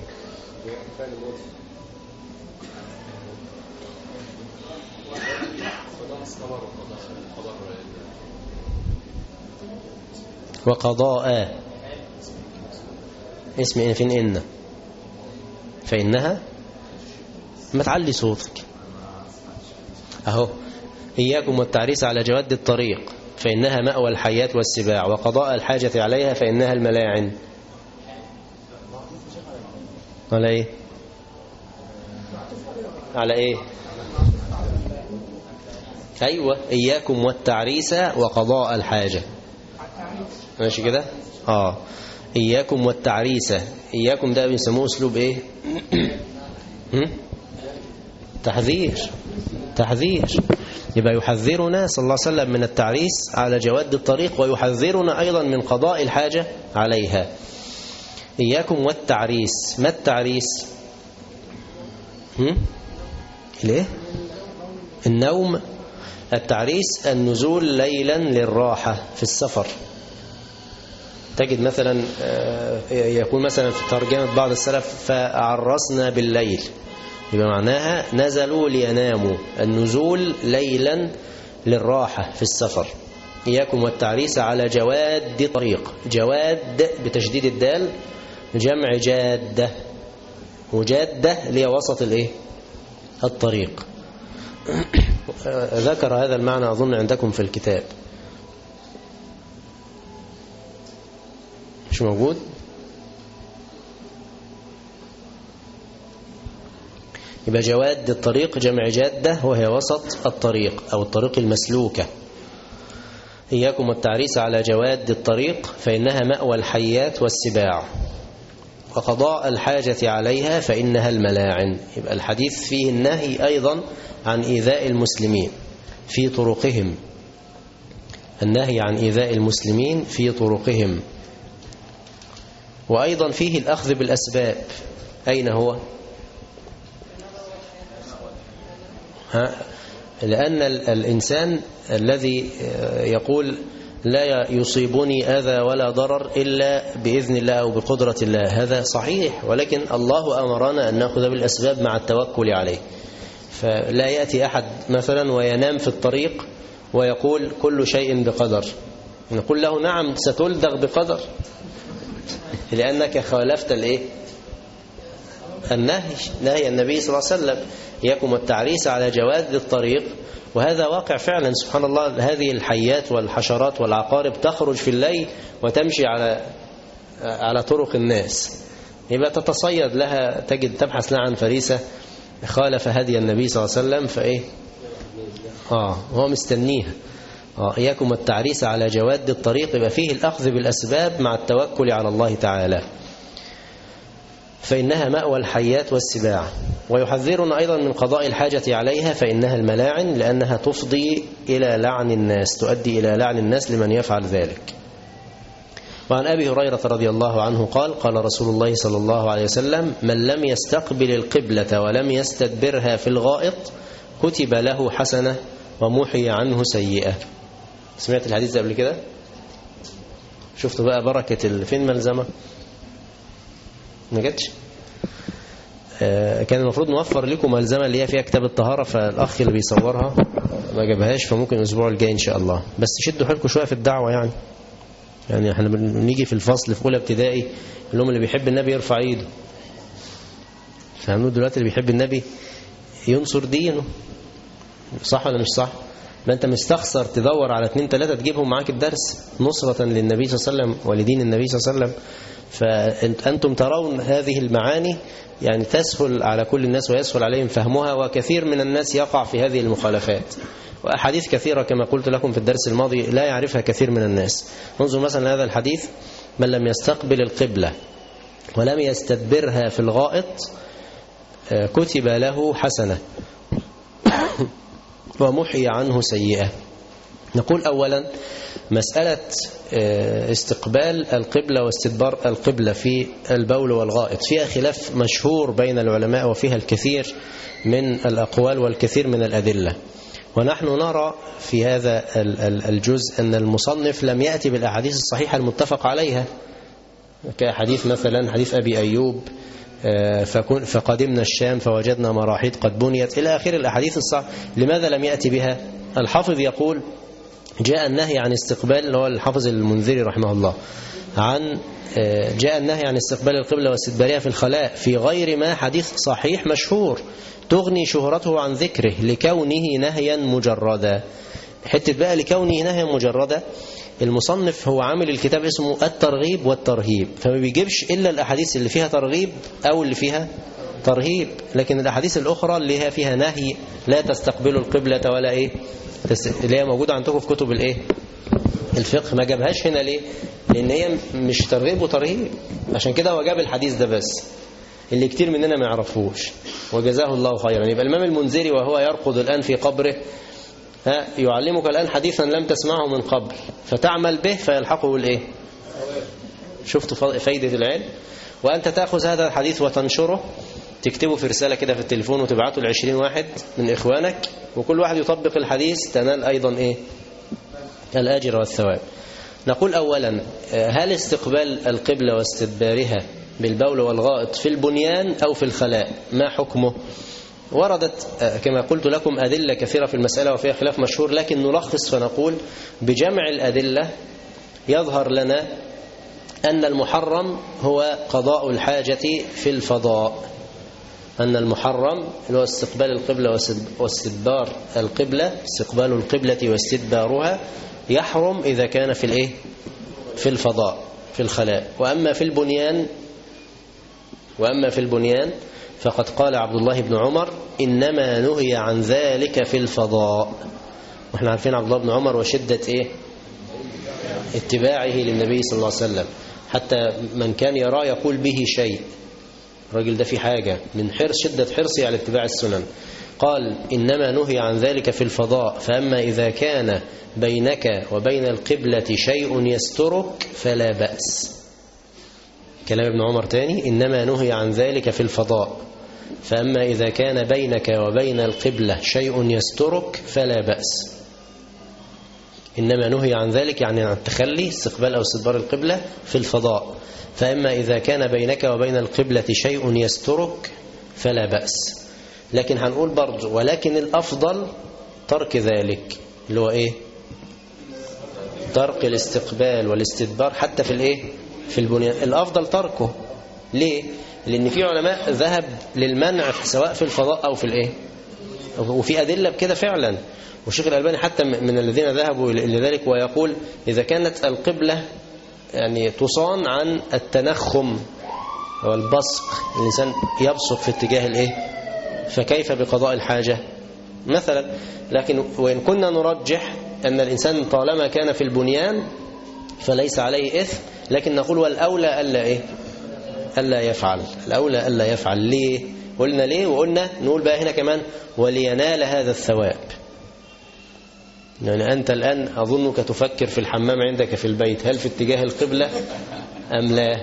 وقضاء اسم إيه؟ فين إن؟ فإنها ما تعلي صوتك أهو. إياكم والتعريس على جواد الطريق فإنها مأوى الحيات والسباع، وقضاء الحاجة عليها فإنها الملاعن. على إيه؟ على إيه؟ أيوة، إياكم والتعريس وقضاء الحاجة. ماشي كده؟ إياكم والتعريس. إياكم ده بيسموه أسلوب إيه؟ تحذير. يبقى يحذرنا صلى الله عليه وسلم من التعريس على جواد الطريق، ويحذرنا أيضا من قضاء الحاجة عليها. إياكم والتعريس. ما التعريس؟ ليه؟ النوم. التعريس النزول ليلا للراحة في السفر. تجد مثلا يقول مثلا في ترجمة بعض السلف: فعرسنا بالليل، يبقى معناها نزلوا ليناموا. النزول ليلا للراحة في السفر. إياكم والتعريس على جواد الطريق. جواد بتشديد الدال جمع جادة، وجادة اللي هي وسط الطريق. ذكر هذا المعنى أظن عندكم في الكتاب، مش موجود؟ يبقى جواد الطريق جمع جادة وهي وسط الطريق أو الطريق المسلوكة. إياكم والتعريس على جواد الطريق فإنها مأوى الحيات والسباع، وقضاء الحاجة عليها فإنها الملاعن. يبقى الحديث فيه النهي أيضا عن إيذاء المسلمين في طرقهم. النهي عن إيذاء المسلمين في طرقهم، وأيضا فيه الأخذ بالأسباب. أين هو؟ لأن الإنسان الذي يقول لا يصيبني أذى ولا ضرر إلا بإذن الله أو بقدرة الله، هذا صحيح، ولكن الله أمرنا أن نأخذ بالأسباب مع التوكل عليه. فلا يأتي أحد مثلا وينام في الطريق ويقول كل شيء بقدر، نقول له نعم ستلدغ بقدر، لأنك خالفت نهي النبي صلى الله عليه وسلم. إياكم والتعريس على جواد الطريق، وهذا واقع فعلا. سبحان الله، هذه الحيات والحشرات والعقارب تخرج في الليل وتمشي على طرق الناس، يبقى تتصيد لها، تجد تبحث لها عن فريسة خالف هدي النبي صلى الله عليه وسلم، هو مستنيها. إياكم والتعريس على جواد الطريق، يبقى فيه الأخذ بالأسباب مع التوكل على الله تعالى، فإنها مأوى الحيات والسباع. ويحذرنا أيضا من قضاء الحاجة عليها فإنها الملاعن، لأنها تفضي إلى لعن الناس، تؤدي إلى لعن الناس لمن يفعل ذلك. وعن أبي هريرة رضي الله عنه قال قال رسول الله صلى الله عليه وسلم من لم يستقبل القبلة ولم يستدبرها في الغائط كتب له حسنة ومحي عنه سيئة. سمعت الحديث ده قبل كده؟ شفتوا بقى بركة فين ملزمة؟ ما جاتش؟ كان المفروض نوفر لكم ملزمة اللي هي فيها كتاب الطهارة، فالأخ اللي بيصورها ما جابهاش، فممكن الأسبوع الجاي إن شاء الله. بس شدوا حيلكم شوية في الدعوة يعني احنا بنيجي في الفصل في أولى ابتدائي اللي اللي بيحب النبي يرفع ايده. فهمنوا دلوقتي اللي بيحب النبي ينصر دينه، صح ولا مش صح؟ ما انت مستخسر تدور على 2-3 تجيبهم معاك الدرس نصرة للنبي صلى الله عليه وسلم ولدين النبي صلى الله عليه وسلم. فأنتم ترون هذه المعاني يعني تسهل على كل الناس ويسهل عليهم فهمها، وكثير من الناس يقع في هذه المخالفات، وأحاديث كثيرة كما قلت لكم في الدرس الماضي لا يعرفها كثير من الناس. انظر مثلا هذا الحديث: من لم يستقبل القبلة ولم يستدبرها في الغائط كتب له حسنة ومحي عنه سيئة. نقول أولا مسألة استقبال القبلة واستدبار القبلة في البول والغائط فيها خلاف مشهور بين العلماء، وفيها الكثير من الأقوال والكثير من الأدلة. ونحن نرى في هذا الجزء أن المصنف لم يأتي بالأحاديث الصحيحة المتفق عليها، كحديث مثلا حديث أبي أيوب فقدمنا الشام فوجدنا مراحيض قد بنيت إلى آخر الأحاديث الصحيحة. لماذا لم يأتي بها؟ الحافظ يقول جاء النهي عن استقبال، اللي هو الحافظ المنذري رحمه الله، جاء النهي عن استقبال القبلة واستدبارها في الخلاء في غير ما حديث صحيح مشهور تغني شهرته عن ذكره لكونه نهيا مجردا. حتة بقى لكونه نهيا مجردا، المصنف هو عامل الكتاب اسمه الترغيب والترهيب، فما بيجيبش إلا الأحاديث اللي فيها ترغيب أو اللي فيها ترهيب، لكن الأحاديث الأخرى اللي هي فيها نهي لا تستقبلوا القبلة ولا اللي هي موجودة عندكم في كتب الفقه ما جابهاش هنا. ليه؟ لأن هي مش ترغيب وترهيب، عشان كده هو جاب الحديث ده بس اللي كتير مننا ما يعرفوش، وجزاه الله خيرا. يبقى الإمام المنذري وهو يرقد الآن في قبره يعلمك الآن حديثا لم تسمعه من قبل فتعمل به فيلحقه الإيه؟ شفتوا فايدة العلم؟ وأنت تأخذ هذا الحديث وتنشره، تكتبه في رسالة كده في التليفون وتبعته ل20 واحد من إخوانك، وكل واحد يطبق الحديث تنال أيضا الأجر والثواب. نقول أولا هل استقبال القبلة واستدبارها بالبول والغائط في البنيان أو في الخلاء ما حكمه؟ وردت كما قلت لكم أدلة كثيرة في المسألة وفيها خلاف مشهور، لكن نلخص فنقول بجمع الأدلة يظهر لنا أن المحرم هو قضاء الحاجة في الفضاء، أن المحرم هو استقبال القبلة واستدبار القبلة، استقبال القبلة واستدبارها يحرم إذا كان في الفضاء في الخلاء. وأما في البنيان فقد قال عبد الله بن عمر إنما نهي عن ذلك في الفضاء. وإحنا عارفين عبد الله بن عمر وشدة اتباعه للنبي صلى الله عليه وسلم، حتى من كان يراه يقول به شيء، الراجل ده في حاجة من شدة حرصه على اتباع السنن. قال إنما نهي عن ذلك في الفضاء، فأما إذا كان بينك وبين القبلة شيء يسترك فلا بأس. كلام ابن عمر تاني: إنما نهي عن ذلك في الفضاء، فأما إذا كان بينك وبين القبلة شيء يسترك فلا بأس. إنما نهي عن ذلك يعني عن التخلي استقبال أو استدبار القبلة في الفضاء، فأما إذا كان بينك وبين القبلة شيء يسترك فلا بأس. لكن هنقول برضه ولكن الأفضل ترك ذلك، اللي هو ترك الاستقبال والاستدبار حتى في البنيان، الأفضل تركه. ليه؟ لأن في علماء ذهب للمنع سواء في الفضاء أو في وفي أدلة بكده فعلا، والشيخ الألباني حتى من الذين ذهبوا لذلك، ويقول إذا كانت القبلة يعني تصان عن التنخم والبصق، الإنسان يبصق في اتجاه فكيف بقضاء الحاجة مثلا. لكن وإن كنا نرجح أن الإنسان طالما كان في البنيان فليس عليه إثم، لكن نقول والأولى ألا يفعل، الأولى ألا يفعل. ليه؟ قلنا ليه؟ وقلنا نقول بقى هنا كمان ولينال هذا الثواب. يعني أنت الآن أظنك تفكر في الحمام عندك في البيت هل في اتجاه القبلة أم لا؟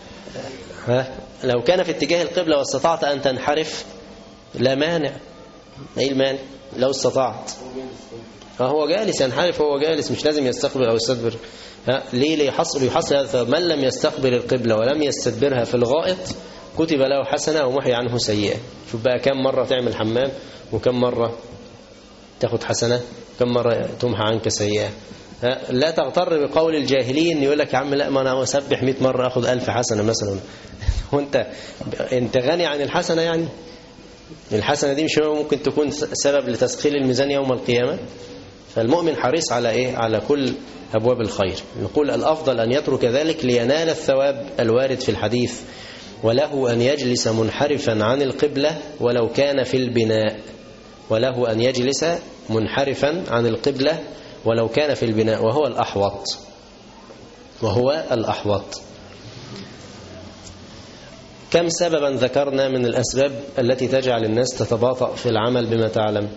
لو كان في اتجاه القبلة واستطعت أن تنحرف لا مانع. أي المانع لو استطعت؟ هو جالس ينحرف، هو جالس مش لازم يستقبل أو يستدبر. ليه يحصل هذا؟ من لم يستقبل القبلة ولم يستدبرها في الغائط كتب له حسنة ومحي عنه سيئة. شوف بقى كم مرة تعمل حمام وكم مرة تاخد حسنة، كم مرة تمحى عنك سيئة. لا تغتر بقول الجاهلين يقول لك يا عم لا ما أنا أسبح 100 مرة أخذ 1000 حسنة مثلا. وانت غني عن الحسنة؟ يعني الحسنة دي مش ممكن تكون سبب لتسخيل الميزان يوم القيامة؟ فالمؤمن حريص على إيه؟ على كل أبواب الخير. نقول الأفضل أن يترك ذلك لينال الثواب الوارد في الحديث، وله أن يجلس منحرفا عن القبلة ولو كان في البناء. وله أن يجلس منحرفا عن القبلة ولو كان في البناء، وهو الأحوط. وهو الأحوط. كم سببا ذكرنا من الأسباب التي تجعل الناس تتباطأ في العمل بما تعلم؟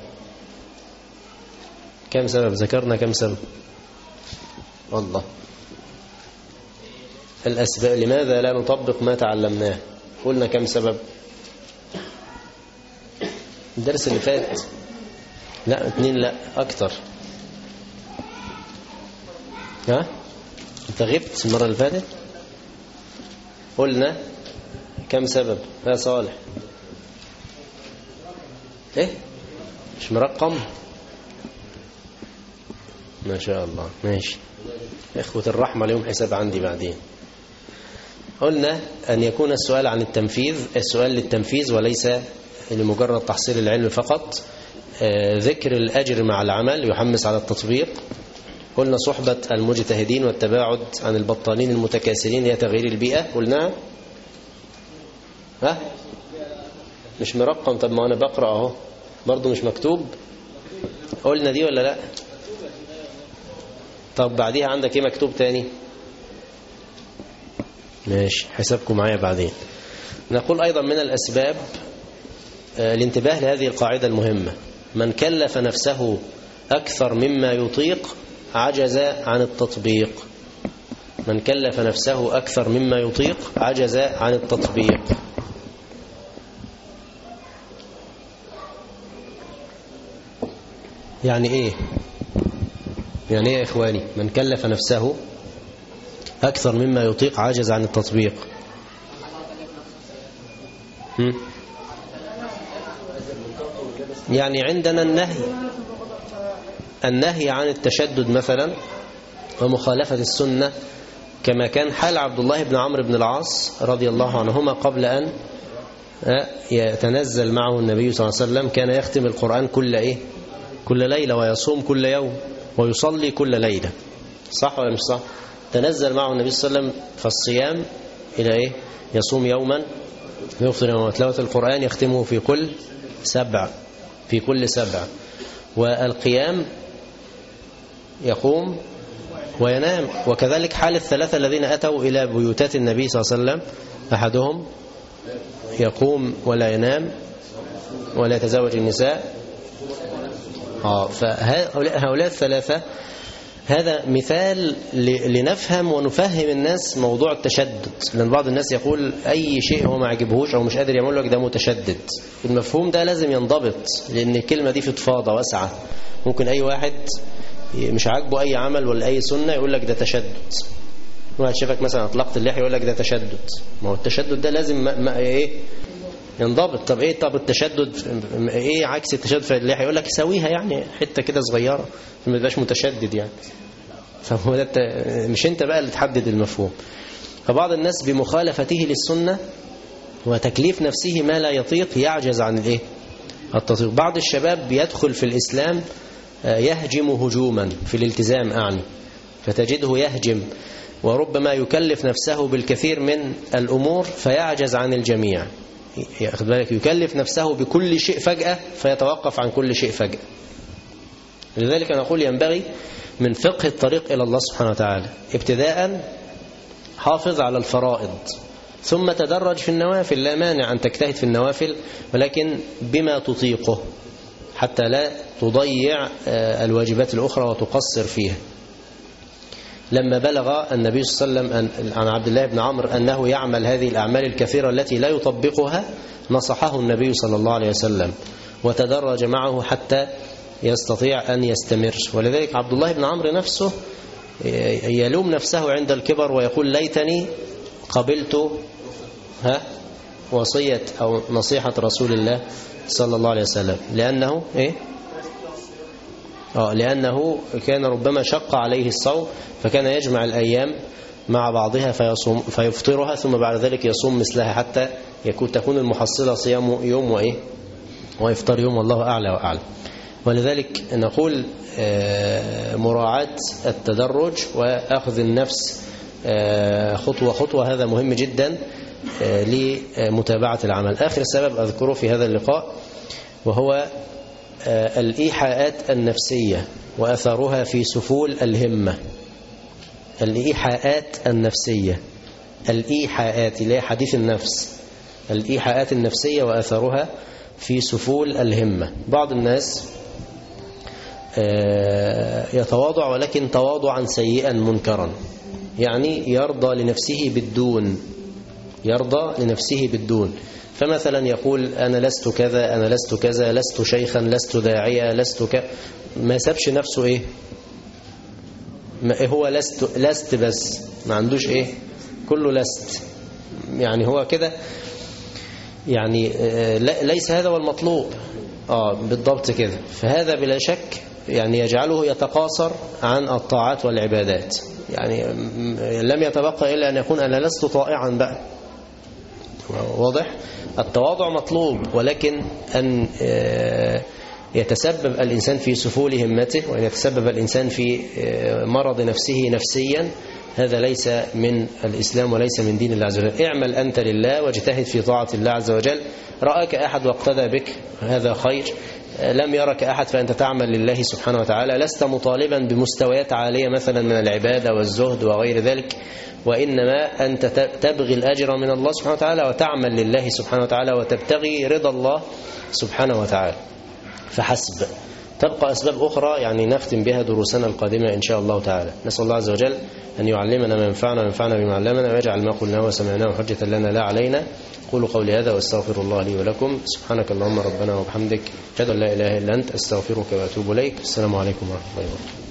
كم سبب ذكرنا؟ كم سبب؟ والله الأسباب لماذا لا نطبق ما تعلمناه؟ قلنا كم سبب الدرس اللي فات؟ لا 2، لا أكتر. أنت غبت المرة اللي فاتت. قلنا كم سبب يا صالح؟ إيه مش مرقم؟ ما شاء الله ماشي. إخوة الرحمة لهم حساب عندي بعدين. قلنا أن يكون السؤال عن التنفيذ، السؤال للتنفيذ وليس لمجرد تحصيل العلم فقط. ذكر الأجر مع العمل يحمس على التطبيق. قلنا صحبة المجتهدين والتباعد عن البطالين المتكاسلين هي تغيير البيئة. قلنا مش مرقم. طب ما أنا بقرأ أهو برضو مش مكتوب. قلنا دي ولا لا؟ طب بعديها عندك ايه مكتوب تاني؟ ماشي حسابكم معايا بعدين. نقول أيضا من الأسباب الانتباه لهذه القاعدة المهمة: من كلف نفسه أكثر مما يطيق عجز عن التطبيق. من كلف نفسه أكثر مما يطيق عجز عن التطبيق. يعني ايه؟ يعني ايه يا اخواني؟ من كلف نفسه أكثر مما يطيق عجز عن التطبيق. يعني عندنا النهي عن التشدد مثلا ومخالفة السنة، كما كان حال عبد الله بن عمرو بن العاص رضي الله عنهما قبل أن يتنزل معه النبي صلى الله عليه وسلم. كان يختم القرآن كل ليلة، ويصوم كل يوم، ويصلي كل ليلة. صح ولا مش صح؟ تنزل معه النبي صلى الله عليه وسلم فالصيام إلى إيه؟ يصوم يوما يفطر يوما، وتلاوة القرآن يختمه في كل سبع، والقيام يقوم وينام. وكذلك حال الثلاثة الذين أتوا إلى بيوتات النبي صلى الله عليه وسلم، أحدهم يقوم ولا ينام ولا يتزوج النساء. فهؤلاء الثلاثة هذا مثال لنفهم ونفهم الناس موضوع التشدد. لأن بعض الناس يقول أي شيء هو ما عجبهوش أو مش قادر يعمل لك ده متشدد. المفهوم ده لازم ينضبط، لأن الكلمة دي فضفاضة واسعة. ممكن أي واحد مش عاجبه أي عمل ولا أي سنة يقول لك ده تشدد. واحد شافك مثلا أطلقت اللحية يقول لك ده تشدد. ما هو التشدد ده لازم ينضبط. طب ايه؟ طب التشدد ايه عكس التشدد في اللحية؟ يقول لك سويها يعني حتة كده صغيرة، ما يبقاش متشدد يعني. فهو ده مش انت بقى اللي تحدد المفهوم. فبعض الناس بمخالفته للسنة وتكليف نفسه ما لا يطيق يعجز عن التطبيق. بعض الشباب بيدخل في الإسلام يهجم هجوما في الالتزام أعني، فتجده يهجم وربما يكلف نفسه بالكثير من الأمور فيعجز عن الجميع. ياخذ بالك، يكلف نفسه بكل شيء فجأة فيتوقف عن كل شيء فجأة. لذلك نقول ينبغي من فقه الطريق إلى الله سبحانه وتعالى ابتداء حافظ على الفرائض، ثم تدرج في النوافل. لا مانع أن تجتهد في النوافل ولكن بما تطيقه، حتى لا تضيع الواجبات الأخرى وتقصر فيها. لما بلغ النبي صلى الله عليه وسلم عن عبد الله بن عمرو أنه يعمل هذه الأعمال الكثيرة التي لا يطبقها، نصحه النبي صلى الله عليه وسلم وتدرج معه حتى يستطيع أن يستمر. ولذلك عبد الله بن عمرو نفسه يلوم نفسه عند الكبر ويقول ليتني قبلت وصية أو نصيحة رسول الله صلى الله عليه وسلم، لأنه لأنه كان ربما شق عليه الصوم، فكان يجمع الأيام مع بعضها فيفطرها ثم بعد ذلك يصوم مثلها حتى تكون المحصلة صيام يوم ويفطر يوم، والله أعلى وأعلم. ولذلك نقول مراعاة التدرج وأخذ النفس خطوة خطوة، هذا مهم جدا لمتابعة العمل. آخر سبب أذكره في هذا اللقاء وهو الإيحاءات النفسية وأثرها في سفول الهمة. الإيحاءات النفسية، الإيحاءات اللي هي حديث النفس، الإيحاءات النفسية وأثرها في سفول الهمة. بعض الناس يتواضع ولكن تواضعا سيئا منكرا، يعني يرضى لنفسه بالدون، فمثلا يقول أنا لست كذا، أنا لست كذا، لست شيخا، لست داعية، ما سابش نفسه هو لست بس، ما عندوش كله لست، يعني هو كده، يعني ليس هذا هو المطلوب بالضبط كده. فهذا بلا شك يعني يجعله يتقاصر عن الطاعات والعبادات، يعني لم يتبقى إلا أن يكون أنا لست طائعا بقى. واضح؟ التواضع مطلوب، ولكن أن يتسبب الإنسان في سفول همته وأن يتسبب الإنسان في مرض نفسه نفسيا، هذا ليس من الإسلام وليس من دين الله عز وجل. اعمل أنت لله واجتهد في طاعة الله عز وجل، رأك أحد واقتدى بك هذا خير، لم يرك أحد فأنت تعمل لله سبحانه وتعالى. لست مطالبا بمستويات عالية مثلا من العبادة والزهد وغير ذلك، وإنما أنت تبغي الأجر من الله سبحانه وتعالى وتعمل لله سبحانه وتعالى وتبتغي رضا الله سبحانه وتعالى فحسب. تبقى أسباب أخرى يعني نختم بها دروسنا القادمة إن شاء الله تعالى. نسأل الله عز وجل أن يعلمنا ما ينفعنا وينفعنا بما علمنا، ويجعل ما قلناه وسمعناه حجة لنا لا علينا. قولوا قولي هذا واستغفر الله لي ولكم. سبحانك اللهم ربنا وبحمدك، أشهد أن لا إله إلا أنت، أستغفرك وأتوب إليك. السلام عليكم ورحمة الله وبركاته.